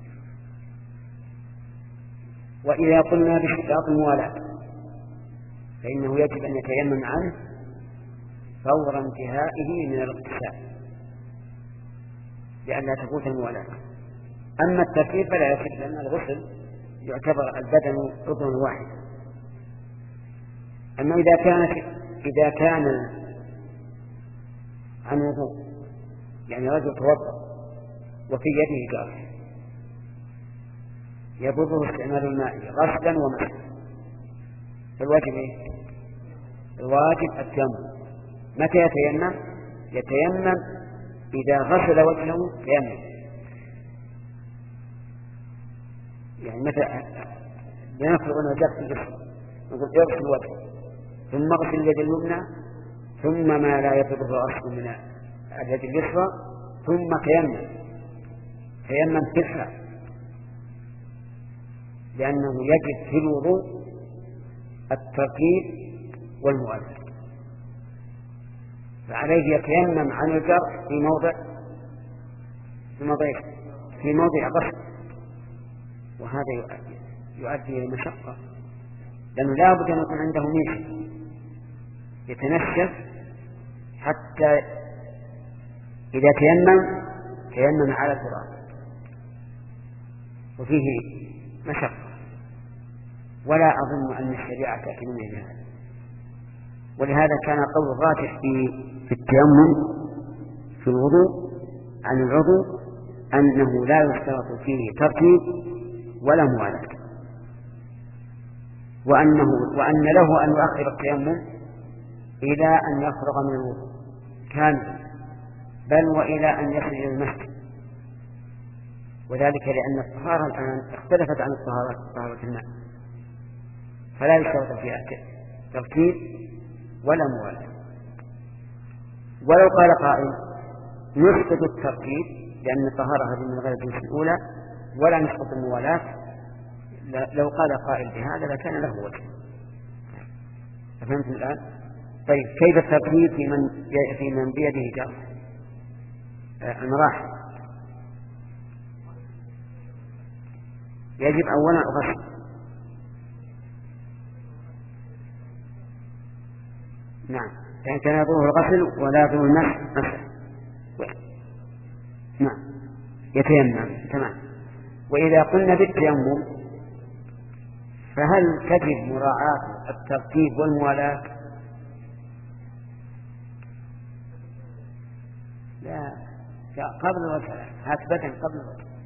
وإذا قلنا باشتراط الموالاة فإنه يجب أن يتيمم عنه فور انتهائه من الاغتسال لئلا تفوت الموالاة. أما الترتيب فلا يجب، لأن الغسل يعتبر البدن عضو واحد. أما إذا كانت إذا كان عن وضوء، يعني رجل توضأ وفي يده جرح يضره استعمال الماء غسلا ومسحا، فالواجب ايه؟ الواجب التيمم. متى يتيمم؟ يتيمم إذا غسل وجهه تيمم، يعني متى لنفرض أنه جاء في الجسم نقول يغسل وجهه ثم غسل اليد اليمنى ثم ما لا يضره أصل من اليد اليسرى ثم تيمم تيمم في الحال، لأنه يجب في الوضوء الترتيب والمؤلف، فعليه يتيمم عن الجرح في موضع في موضع في موضع غسل، وهذا يؤدي إلى مشقة، لأنه لا بد أن يكون عنده ميش يتنشف حتى إذا تيمم تيمم على التراب، وفيه مشقة، ولا أظن أن الشريعة تأتي من هذا. ولهذا كان قول الراجح في في التيمم في الوضوء عن العضو أنه لا يشترط فيه ترتيب ولا موالاة، وأنه وأن له أن يؤخر التيمم إلى أن يفرغ من الوضوء كاملا، بل وإلى أن يخرج إلى المسجد، وذلك لأن الطهارة الآن اختلفت عن الطهارة طهارة الماء، فلا يشترط فيها ترتيب ولا موالاة. ولو قال قائل نسقط الترتيب لأن الطهارة هذه من غير الجنس الأولى ولا نسقط الموالاة لو قال قائل بهذا لكان له وجه. فهمت الآن؟ طيب كيف الترتيب في من في من بيده جر المراحل؟ يجب أولا الغسل، نعم، يعني كان يضره الغسل ولا يضره المسح مسح، نعم يتيمم تمام. وإذا قلنا بالتيمم فهل تجب مراعاة الترتيب والموالاة؟ لا، قبل الغسل هات بدن قبل الغسل.